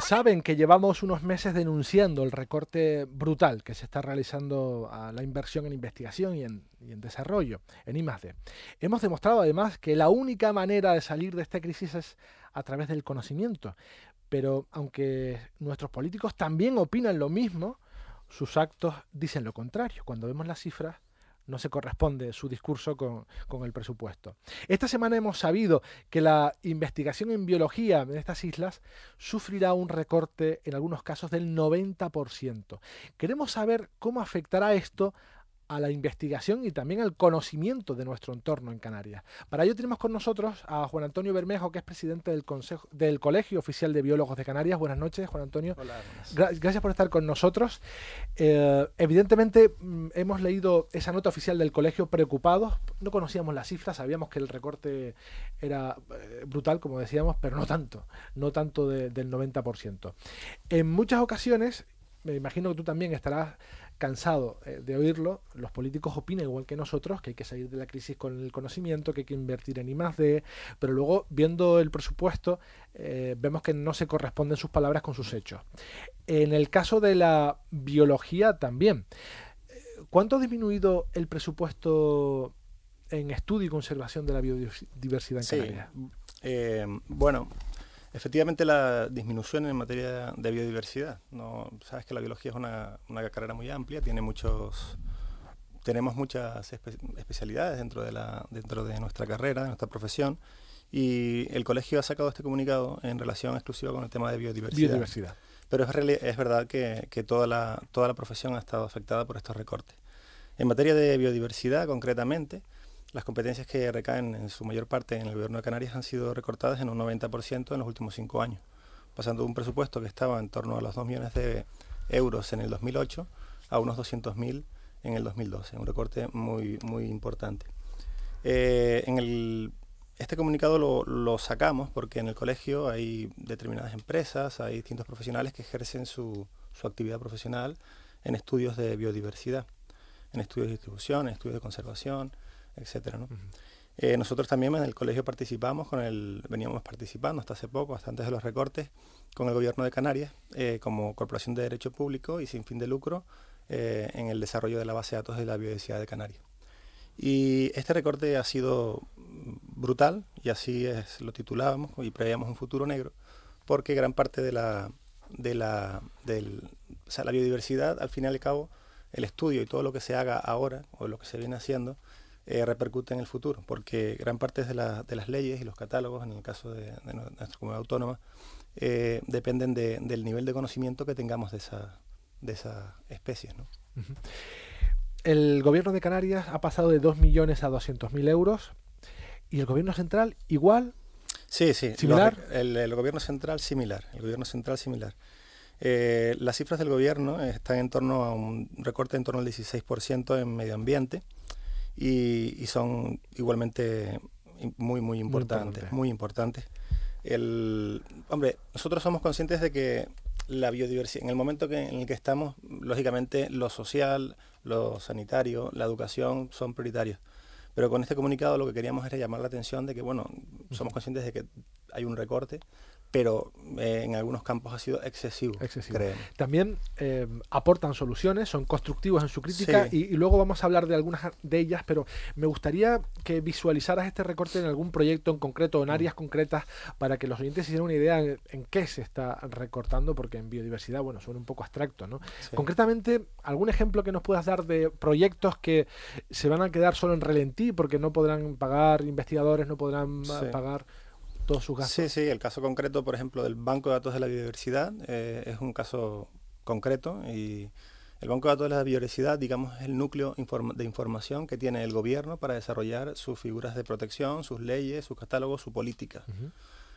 saben que llevamos unos meses denunciando el recorte brutal que se está realizando a la inversión en investigación y en, y en desarrollo, en I más D. Hemos demostrado además que la única manera de salir de esta crisis es a través del conocimiento. Pero aunque nuestros políticos también opinan lo mismo, sus actos dicen lo contrario. Cuando vemos las cifras, no se corresponde su discurso con, con el presupuesto. Esta semana hemos sabido que la investigación en biología en estas islas sufrirá un recorte en algunos casos del noventa por ciento. Queremos saber cómo afectará esto a la investigación y también al conocimiento de nuestro entorno en Canarias. Para ello tenemos con nosotros a Juan Antonio Bermejo, que es presidente del, Consejo, del Colegio Oficial de Biólogos de Canarias. Buenas noches, Juan Antonio. Hola, buenas. Gra gracias por estar con nosotros. Eh, evidentemente, mm, hemos leído esa nota oficial del colegio preocupados. No conocíamos las cifras, sabíamos que el recorte era eh, brutal, como decíamos, pero no tanto, no tanto de, del noventa por ciento. En muchas ocasiones, me imagino que tú también estarás cansado eh, de oírlo, los políticos opinan igual que nosotros, que hay que salir de la crisis con el conocimiento, que hay que invertir en I más D, pero luego, viendo el presupuesto, eh, vemos que no se corresponden sus palabras con sus hechos. En el caso de la biología también. ¿Cuánto ha disminuido el presupuesto en estudio y conservación de la biodiversidad en Sí, Canarias? eh, bueno, efectivamente la disminución en materia de biodiversidad. No, sabes que la biología es una, una carrera muy amplia, tiene muchos, tenemos muchas espe especialidades dentro de, la, dentro de nuestra carrera, de nuestra profesión, y el colegio ha sacado este comunicado en relación exclusiva con el tema de biodiversidad. Biodiversidad. Pero es, es verdad que, que toda, la, toda la profesión ha estado afectada por estos recortes. En materia de biodiversidad, concretamente, las competencias que recaen en su mayor parte en el Gobierno de Canarias han sido recortadas en un noventa por ciento en los últimos cinco años, pasando de un presupuesto que estaba en torno a los dos millones de euros en el dos mil ocho a unos doscientos mil en el dos mil doce, un recorte muy, muy importante. Eh, en el, este comunicado lo, lo sacamos porque en el colegio hay determinadas empresas, hay distintos profesionales que ejercen su, su actividad profesional en estudios de biodiversidad, en estudios de distribución, en estudios de conservación, etcétera, ¿no? Uh-huh. eh, nosotros también en el colegio participamos, con el, veníamos participando hasta hace poco, hasta antes de los recortes, con el Gobierno de Canarias, eh, como Corporación de Derecho Público y sin fin de lucro, eh, en el desarrollo de la base de datos de la biodiversidad de Canarias. Y este recorte ha sido brutal, y así es, lo titulábamos, y preveíamos un futuro negro, porque gran parte de la, de la, del, o sea, la biodiversidad, al fin y al cabo, el estudio y todo lo que se haga ahora, o lo que se viene haciendo, eh, repercute en el futuro, porque gran parte de, la, de las leyes y los catálogos, en el caso de, de nuestra comunidad autónoma, eh, dependen de, del nivel de conocimiento que tengamos de esa, de esas especies, ¿no? Uh-huh. El gobierno de Canarias ha pasado de dos millones a doscientos mil euros, y el gobierno central igual. Sí, sí, ¿Similar? Los, el, el gobierno central similar, el gobierno central similar. Eh, las cifras del gobierno están en torno a un recorte en torno al dieciséis por ciento en medio ambiente y, y son igualmente muy, muy importantes, muy importantes. El, hombre, nosotros somos conscientes de que la biodiversidad, en el momento que, en el que estamos, lógicamente lo social, lo sanitario, la educación son prioritarios. Pero con este comunicado lo que queríamos era llamar la atención de que, bueno, somos conscientes de que hay un recorte, pero eh, en algunos campos ha sido excesivo, excesivo. creemos. También eh, aportan soluciones, son constructivos en su crítica, sí. y, y luego vamos a hablar de algunas de ellas, pero me gustaría que visualizaras este recorte en algún proyecto en concreto, en áreas mm. concretas, para que los oyentes se den una idea en, en qué se está recortando, porque en biodiversidad, bueno, suena un poco abstracto, ¿no? Sí. Concretamente, ¿algún ejemplo que nos puedas dar de proyectos que se van a quedar solo en relentí porque no podrán pagar investigadores, no podrán sí. pagar todos sus gastos? Sí, sí, el caso concreto, por ejemplo, del Banco de Datos de la Biodiversidad eh, es un caso concreto, y el Banco de Datos de la Biodiversidad, digamos, es el núcleo inform de información que tiene el gobierno para desarrollar sus figuras de protección, sus leyes, sus catálogos, su política. Uh-huh.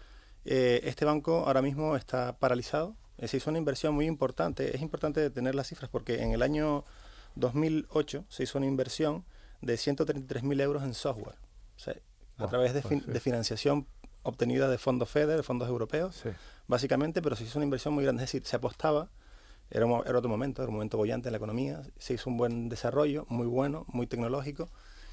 eh, este banco ahora mismo está paralizado. Se hizo una inversión muy importante. Es importante tener las cifras porque en el año dos mil ocho se hizo una inversión de ciento treinta y tres mil euros en software, o sea, wow, a través de, fin pues sí. de financiación obtenida de fondos FEDER, de fondos europeos, sí. básicamente, pero se hizo una inversión muy grande, es decir, se apostaba, era, un, era otro momento, era un momento bollante en la economía, se hizo un buen desarrollo, muy bueno, muy tecnológico,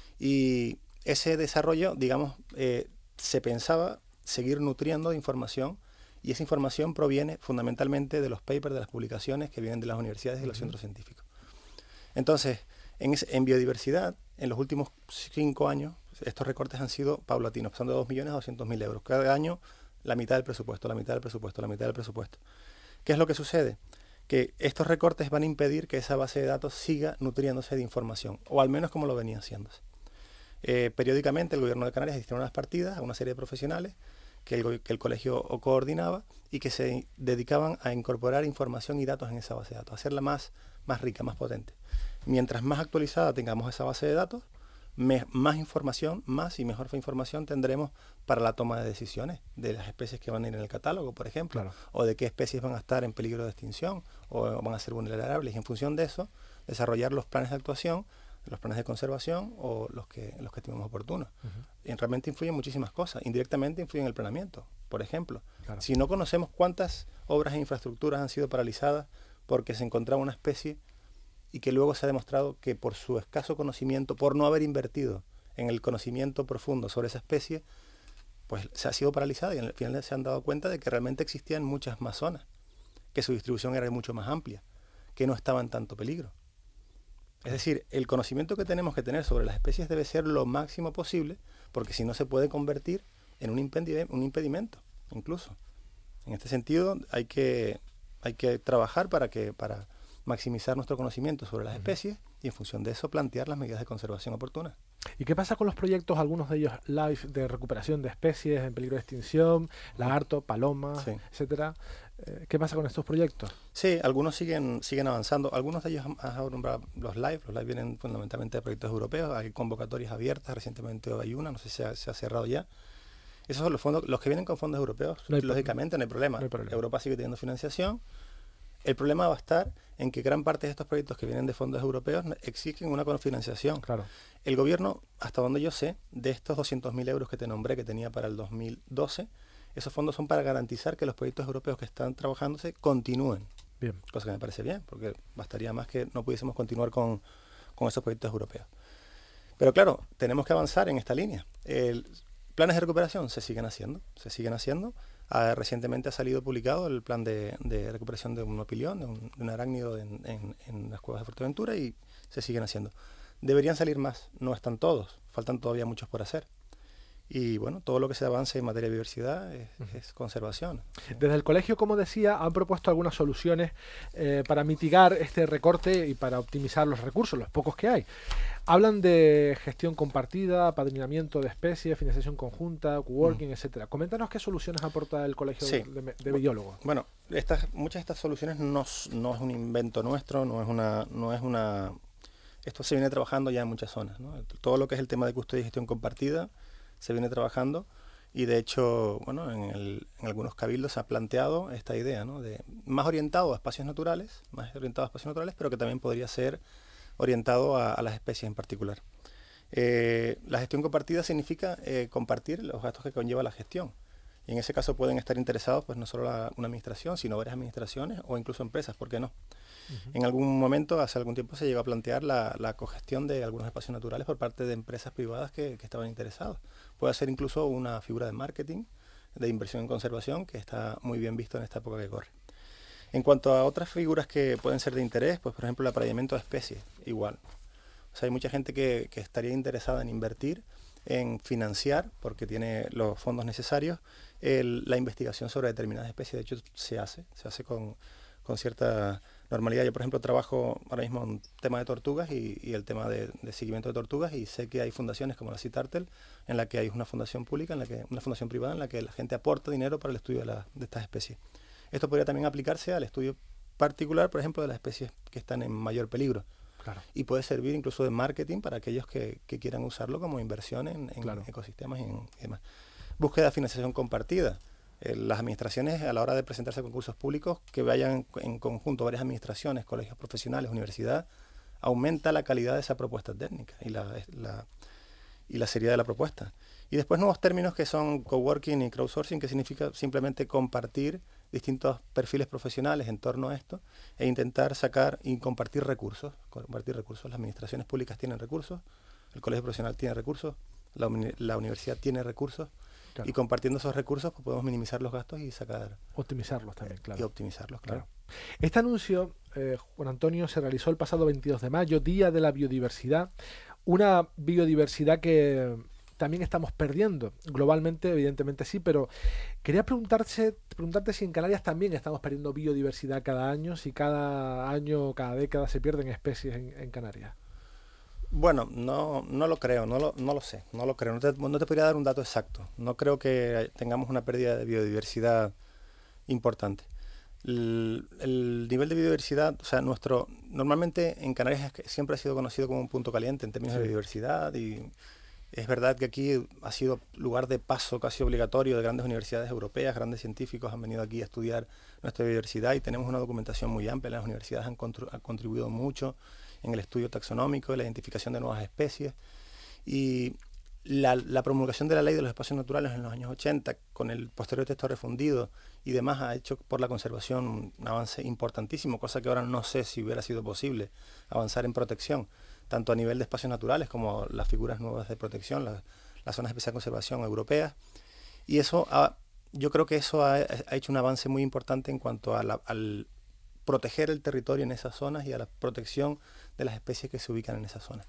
y ese desarrollo, digamos, eh, se pensaba seguir nutriendo de información y esa información proviene fundamentalmente de los papers, de las publicaciones que vienen de las universidades y de los centros científicos. Entonces, en, ese, en biodiversidad, en los últimos cinco años, estos recortes han sido paulatinos, pasando de dos millones a doscientos mil euros. Cada año, la mitad del presupuesto, la mitad del presupuesto, la mitad del presupuesto. ¿Qué es lo que sucede? Que estos recortes van a impedir que esa base de datos siga nutriéndose de información, o al menos como lo venía haciéndose. Eh, periódicamente el gobierno de Canarias destinó unas partidas a una serie de profesionales que el, que el colegio coordinaba y que se dedicaban a incorporar información y datos en esa base de datos, a hacerla más, más rica, más potente. Mientras más actualizada tengamos esa base de datos, me, más información, más y mejor información tendremos para la toma de decisiones de las especies que van a ir en el catálogo, por ejemplo, claro. o de qué especies van a estar en peligro de extinción o van a ser vulnerables. Y en función de eso, desarrollar los planes de actuación, los planes de conservación o los que, los que estimemos oportunos. Uh-huh. Y realmente influyen muchísimas cosas. Indirectamente influyen en el planeamiento. Por ejemplo, claro. si no conocemos cuántas obras e infraestructuras han sido paralizadas porque se encontraba una especie y que luego se ha demostrado que por su escaso conocimiento, por no haber invertido en el conocimiento profundo sobre esa especie, pues se ha sido paralizada y al final se han dado cuenta de que realmente existían muchas más zonas, que su distribución era mucho más amplia, que no estaba en tanto peligro. Es decir, el conocimiento que tenemos que tener sobre las especies debe ser lo máximo posible, porque si no se puede convertir en un, impedi- un impedimento, incluso. En este sentido, hay que, hay que trabajar para, que, para maximizar nuestro conocimiento sobre las uh-huh. especies y en función de eso plantear las medidas de conservación oportunas. ¿Y qué pasa con los proyectos, algunos de ellos live, de recuperación de especies en peligro de extinción, lagarto, paloma, sí. etcétera? Eh, ¿Qué pasa con estos proyectos? Sí, algunos siguen siguen avanzando. Algunos de ellos han nombrado los live. Los live vienen fundamentalmente de proyectos europeos. Hay convocatorias abiertas. Recientemente hay una, no sé si se ha, se ha cerrado ya. Esos son los fondos, los que vienen con fondos europeos. No hay lógicamente no hay, problema. no hay problema. Europa sigue teniendo financiación. El problema va a estar en que gran parte de estos proyectos que vienen de fondos europeos exigen una cofinanciación. Claro. El gobierno, hasta donde yo sé, de estos doscientos mil euros que te nombré, que tenía para el dos mil doce, esos fondos son para garantizar que los proyectos europeos que están trabajándose continúen. Bien. Cosa que me parece bien, porque bastaría más que no pudiésemos continuar con, con esos proyectos europeos. Pero claro, tenemos que avanzar en esta línea. El, planes de recuperación se siguen haciendo, se siguen haciendo. Ah, recientemente ha salido publicado el plan de, de recuperación de un opilión, de un, de un arácnido en, en, en las cuevas de Fuerteventura y se siguen haciendo. Deberían salir más, no están todos, faltan todavía muchos por hacer. Y bueno, todo lo que se avance en materia de biodiversidad es, uh-huh. es conservación. Desde el colegio, como decía, han propuesto algunas soluciones eh, para mitigar este recorte y para optimizar los recursos, los pocos que hay. Hablan de gestión compartida, apadrinamiento de especies, financiación conjunta, coworking, uh-huh. etcétera. Coméntanos qué soluciones aporta el colegio sí. de, de biólogos. Bueno, estas, muchas de estas soluciones no, no es un invento nuestro, no es una, no es una. Esto se viene trabajando ya en muchas zonas, ¿no? Todo lo que es el tema de custodia y gestión compartida se viene trabajando y de hecho, bueno, en, el, en algunos cabildos se ha planteado esta idea, ¿no? De más orientado a espacios naturales, más orientado a espacios naturales, pero que también podría ser orientado a, a las especies en particular. Eh, la gestión compartida significa eh, compartir los gastos que conlleva la gestión. Y en ese caso pueden estar interesados pues no solo la, una administración, sino varias administraciones o incluso empresas, ¿por qué no? Uh-huh. En algún momento, hace algún tiempo, se llegó a plantear la, la cogestión de algunos espacios naturales por parte de empresas privadas que, que estaban interesadas. Puede ser incluso una figura de marketing, de inversión en conservación, que está muy bien visto en esta época que corre. En cuanto a otras figuras que pueden ser de interés, pues por ejemplo el apareamiento de especies, igual. O sea, hay mucha gente que, que estaría interesada en invertir, en financiar, porque tiene los fondos necesarios, el, la investigación sobre determinadas especies. De hecho, se hace, se hace con, con cierta normalidad. Yo, por ejemplo, trabajo ahora mismo en tema de tortugas y, y el tema de, de seguimiento de tortugas, y sé que hay fundaciones como la CITARTEL, en la que hay una fundación pública, en la que una fundación privada, en la que la gente aporta dinero para el estudio de, la, de estas especies. Esto podría también aplicarse al estudio particular, por ejemplo, de las especies que están en mayor peligro. Claro. Y puede servir incluso de marketing para aquellos que, que quieran usarlo como inversión en, en claro. ecosistemas y, en, y demás. Búsqueda de financiación compartida. Eh, las administraciones, a la hora de presentarse a concursos públicos, que vayan en conjunto varias administraciones, colegios profesionales, universidad, aumenta la calidad de esa propuesta técnica y la, la, y la seriedad de la propuesta. Y después nuevos términos que son coworking y crowdsourcing, que significa simplemente compartir distintos perfiles profesionales en torno a esto e intentar sacar y compartir recursos. Compartir recursos. Las administraciones públicas tienen recursos, el colegio profesional tiene recursos, la, uni- la universidad tiene recursos Claro. Y compartiendo esos recursos pues podemos minimizar los gastos y sacar... Optimizarlos también, claro. Y optimizarlos, claro. claro. Este anuncio, eh, Juan Antonio, se realizó el pasado veintidós de mayo, Día de la Biodiversidad. Una biodiversidad que también estamos perdiendo. Globalmente, evidentemente sí, pero quería preguntarse, preguntarte si en Canarias también estamos perdiendo biodiversidad cada año, si cada año, cada década se pierden especies en, en Canarias. Bueno, no, no lo creo, no lo, no lo sé, no lo creo. No te, no te podría dar un dato exacto. No creo que tengamos una pérdida de biodiversidad importante. El, el nivel de biodiversidad, o sea, nuestro, normalmente en Canarias es que siempre ha sido conocido como un punto caliente en términos sí. de biodiversidad y es verdad que aquí ha sido lugar de paso casi obligatorio de grandes universidades europeas, grandes científicos han venido aquí a estudiar nuestra biodiversidad y tenemos una documentación muy amplia. Las universidades han, contru- han contribuido mucho en el estudio taxonómico, en la identificación de nuevas especies y la, la promulgación de la ley de los espacios naturales en los años ochenta con el posterior texto refundido y demás ha hecho por la conservación un avance importantísimo, cosa que ahora no sé si hubiera sido posible avanzar en protección, tanto a nivel de espacios naturales como las figuras nuevas de protección, las, las zonas de especial conservación europeas. Y eso ha, yo creo que eso ha, ha hecho un avance muy importante en cuanto a la, al proteger el territorio en esas zonas y a la protección de las especies que se ubican en esas zonas.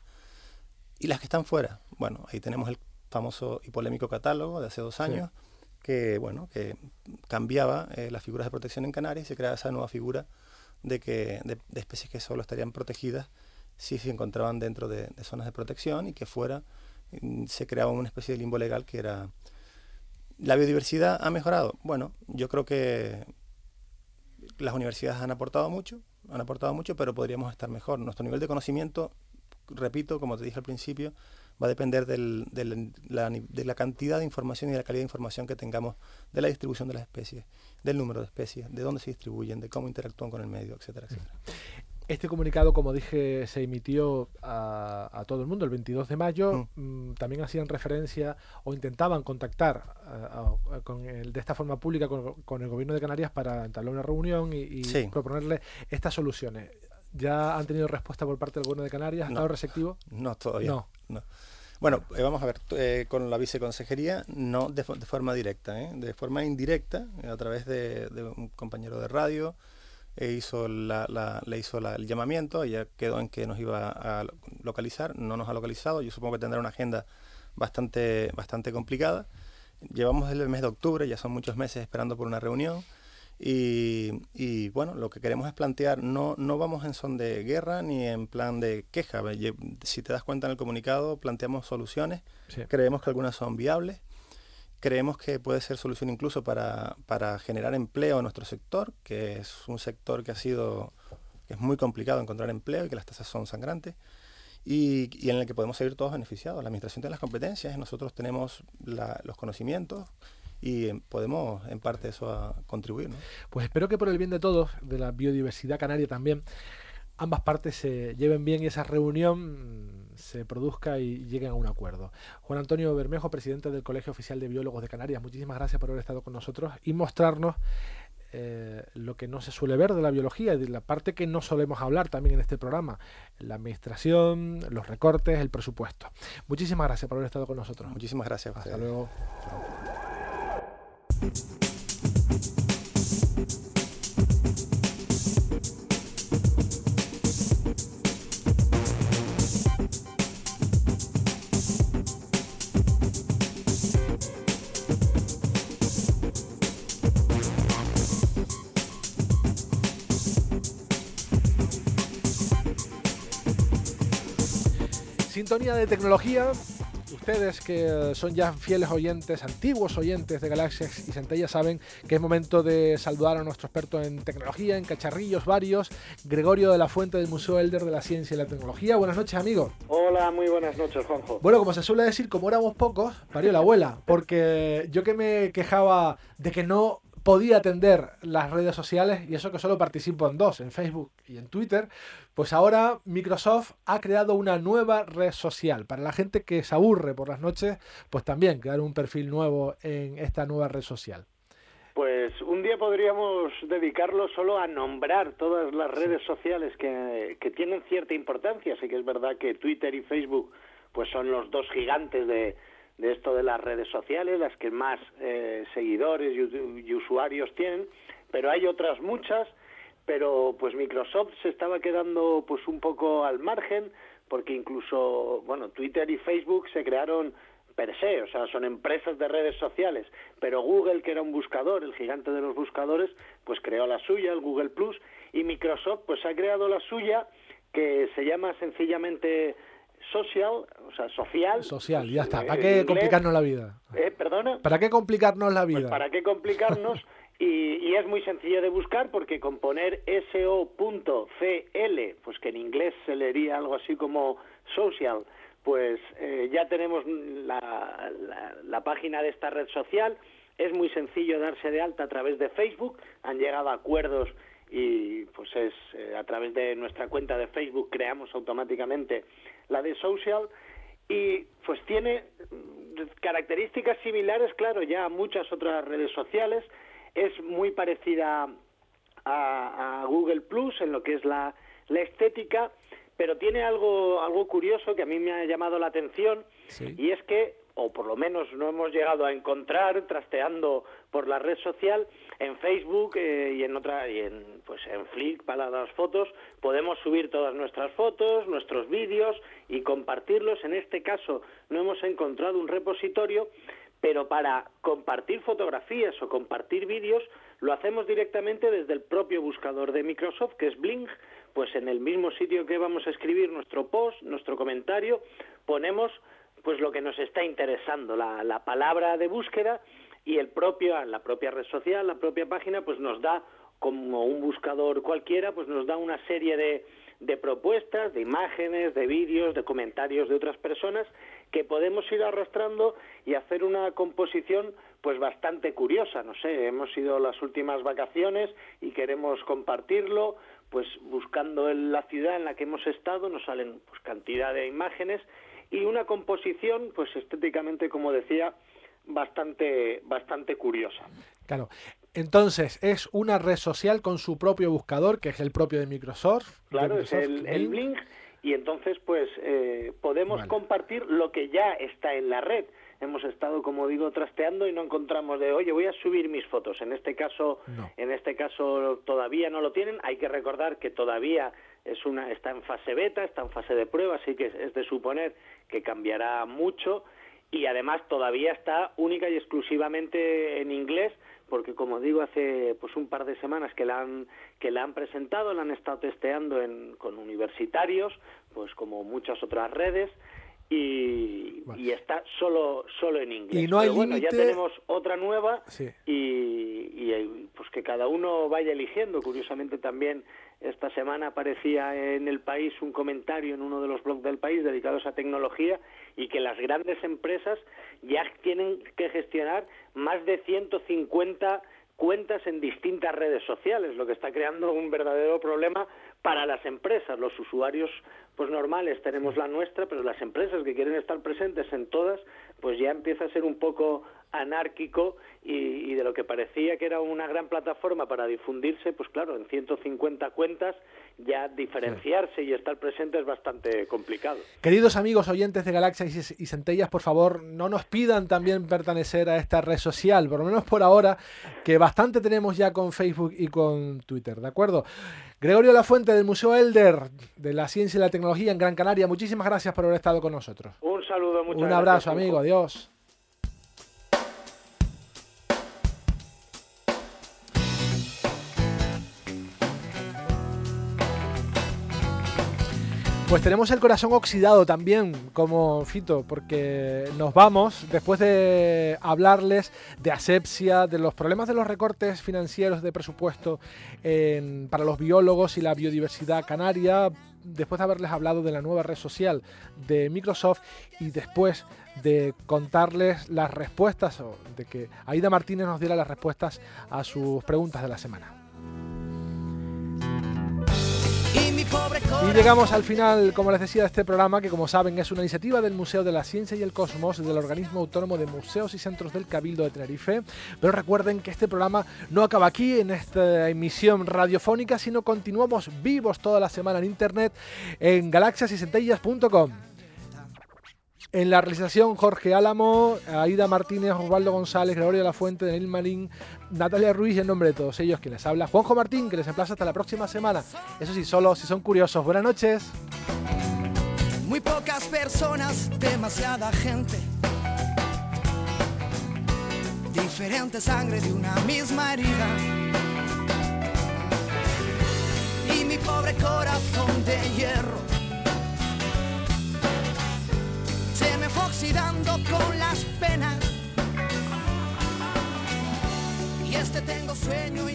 Y las que están fuera, bueno, ahí tenemos el famoso y polémico catálogo de hace dos años, sí. que bueno, que cambiaba eh, las figuras de protección en Canarias y se creaba esa nueva figura de, que, de, de especies que solo estarían protegidas si se encontraban dentro de, de zonas de protección y que fuera se creaba una especie de limbo legal que era... ¿La biodiversidad ha mejorado? Bueno, yo creo que las universidades han aportado mucho, han aportado mucho, pero podríamos estar mejor. Nuestro nivel de conocimiento, repito, como te dije al principio, va a depender del, del, la, de la cantidad de información y de la calidad de información que tengamos de la distribución de las especies, del número de especies, de dónde se distribuyen, de cómo interactúan con el medio, etcétera, etcétera. Este comunicado, como dije, se emitió a, a todo el mundo el veintidós de mayo. Mm. También hacían referencia o intentaban contactar a, a, con el, de esta forma pública con, con el gobierno de Canarias para entablar una reunión y, y sí. proponerle estas soluciones. ¿Ya han tenido respuesta por parte del gobierno de Canarias? ¿Ha estado no, receptivo? No, todavía no. no. Bueno, eh, vamos a ver, eh, con la viceconsejería no de, de forma directa, ¿eh? De forma indirecta, a través de, de un compañero de radio, e hizo la, la, le hizo la, el llamamiento, ella quedó en que nos iba a localizar, no nos ha localizado, yo supongo que tendrá una agenda bastante, bastante complicada. Llevamos el mes de octubre, ya son muchos meses esperando por una reunión. Y, y bueno, lo que queremos es plantear, no, no vamos en son de guerra ni en plan de queja. Si te das cuenta en el comunicado, planteamos soluciones, sí. Creemos que algunas son viables, creemos que puede ser solución incluso para, para generar empleo en nuestro sector, que es un sector que ha sido, que es muy complicado encontrar empleo y que las tasas son sangrantes, y, y en el que podemos seguir todos beneficiados. La administración tiene las competencias, nosotros tenemos la, los conocimientos, y podemos en parte eso a contribuir, ¿no? Pues espero que por el bien de todos, de la biodiversidad canaria también, ambas partes se lleven bien y esa reunión se produzca y lleguen a un acuerdo. Juan Antonio Bermejo, presidente del Colegio Oficial de Biólogos de Canarias, muchísimas gracias por haber estado con nosotros y mostrarnos eh, lo que no se suele ver de la biología y de la parte que no solemos hablar también en este programa, la administración, los recortes, el presupuesto. Muchísimas gracias por haber estado con nosotros. Muchísimas gracias a Hasta ustedes. luego. Sintonía de tecnología. Ustedes que son ya fieles oyentes, antiguos oyentes de Galaxias y Centellas, saben que es momento de saludar a nuestro experto en tecnología, en cacharrillos varios, Gregorio de la Fuente del Museo Elder de la Ciencia y la Tecnología. Buenas noches, amigo. Hola, muy buenas noches, Juanjo. Bueno, como se suele decir, como éramos pocos, parió la abuela, porque yo que me quejaba de que no podía atender las redes sociales, y eso que solo participo en dos, en Facebook y en Twitter, pues ahora Microsoft ha creado una nueva red social. Para la gente que se aburre por las noches, pues también crear un perfil nuevo en esta nueva red social. Pues un día podríamos dedicarlo solo a nombrar todas las redes sí. sociales que, que tienen cierta importancia. Así que es verdad que Twitter y Facebook pues son los dos gigantes de, de esto de las redes sociales, las que más eh, seguidores y, y usuarios tienen, pero hay otras muchas, pero pues Microsoft se estaba quedando pues un poco al margen, porque incluso, bueno, Twitter y Facebook se crearon per se, o sea, son empresas de redes sociales, pero Google, que era un buscador, el gigante de los buscadores, pues creó la suya, el Google Plus, y Microsoft pues ha creado la suya, que se llama sencillamente Social, o sea, social. Social, pues, ya está. ¿Para en qué inglés, complicarnos la vida? ¿Eh? ¿Perdona? ¿Para qué complicarnos la vida? Pues para qué complicarnos, y, y es muy sencillo de buscar, porque con poner so punto cl, pues que en inglés se leería algo así como social, pues eh, ya tenemos la, la, la página de esta red social. Es muy sencillo darse de alta a través de Facebook, han llegado a acuerdos y pues es eh, a través de nuestra cuenta de Facebook creamos automáticamente la de social, y pues tiene características similares, claro, ya a muchas otras redes sociales. Es muy parecida a, a Google Plus en lo que es la, la estética, pero tiene algo algo curioso que a mí me ha llamado la atención, sí. Y es que, o por lo menos no hemos llegado a encontrar trasteando por la red social, en Facebook eh, y en otra y en pues en Flick para las fotos podemos subir todas nuestras fotos, nuestros vídeos y compartirlos. En este caso no hemos encontrado un repositorio, pero para compartir fotografías o compartir vídeos lo hacemos directamente desde el propio buscador de Microsoft, que es Bing. Pues en el mismo sitio que vamos a escribir nuestro post, nuestro comentario, ponemos pues lo que nos está interesando, la, la palabra de búsqueda, y el propio, la propia red social, la propia página, pues nos da, como un buscador cualquiera, pues nos da una serie de, de propuestas, de imágenes, de vídeos, de comentarios de otras personas, que podemos ir arrastrando y hacer una composición pues bastante curiosa. No sé, hemos ido las últimas vacaciones y queremos compartirlo, pues buscando en la ciudad en la que hemos estado nos salen pues cantidad de imágenes y una composición pues estéticamente, como decía, bastante bastante curiosa. Claro. Entonces, es una red social con su propio buscador, que es el propio de Microsoft. Claro, de Microsoft, es el, el Bing, y entonces pues eh, podemos vale. compartir lo que ya está en la red. Hemos estado, como digo, trasteando y no encontramos de, oye, voy a subir mis fotos. En este caso, no. en este caso todavía no lo tienen. Hay que recordar que todavía es una está en fase beta, está en fase de prueba, así que es de suponer que cambiará mucho. Y además todavía está única y exclusivamente en inglés, porque como digo, hace pues un par de semanas que la han que la han presentado, la han estado testeando en, con universitarios, pues como muchas otras redes, y, bueno. y está solo solo en inglés. Y no hay Pero bueno, límite... ya tenemos otra nueva, sí. y, y pues que cada uno vaya eligiendo. Curiosamente también esta semana aparecía en El País un comentario en uno de los blogs del País dedicados a tecnología, y que las grandes empresas ya tienen que gestionar más de ciento cincuenta cuentas en distintas redes sociales, lo que está creando un verdadero problema para las empresas. Los usuarios pues normales tenemos la nuestra, pero las empresas que quieren estar presentes en todas, pues ya empieza a ser un poco anárquico, y, y de lo que parecía que era una gran plataforma para difundirse, pues claro, en ciento cincuenta cuentas ya diferenciarse y estar presente es bastante complicado. Queridos amigos oyentes de Galaxias y Centellas, por favor, no nos pidan también pertenecer a esta red social, por lo menos por ahora, que bastante tenemos ya con Facebook y con Twitter, ¿de acuerdo? Gregorio Lafuente, del Museo Elder de la Ciencia y la Tecnología en Gran Canaria, muchísimas gracias por haber estado con nosotros. Un saludo, muchas Un gracias. Un abrazo, amigo, adiós. Pues tenemos el corazón oxidado también, como Fito, porque nos vamos, después de hablarles de asepsia, de los problemas de los recortes financieros de presupuesto en, para los biólogos y la biodiversidad canaria, después de haberles hablado de la nueva red social de Microsoft, y después de contarles las respuestas, o de que Aida Martínez nos diera las respuestas a sus preguntas de la semana. Y llegamos al final, como les decía, de este programa, que como saben es una iniciativa del Museo de la Ciencia y el Cosmos, del Organismo Autónomo de Museos y Centros del Cabildo de Tenerife. Pero recuerden que este programa no acaba aquí, en esta emisión radiofónica, sino continuamos vivos toda la semana en internet en galaxias y centellas punto com. En la realización, Jorge Álamo, Aida Martínez, Osvaldo González, Gregorio de la Fuente, Daniel Marín, Natalia Ruiz, y en nombre de todos ellos quien les habla, Juanjo Martín, que les emplaza hasta la próxima semana. Eso sí, solo si son curiosos. Buenas noches. Muy pocas personas, demasiada gente. Diferentes sangres de una misma herida. Y mi pobre corazón de hierro se me fue oxidando con las penas. Y este tengo sueños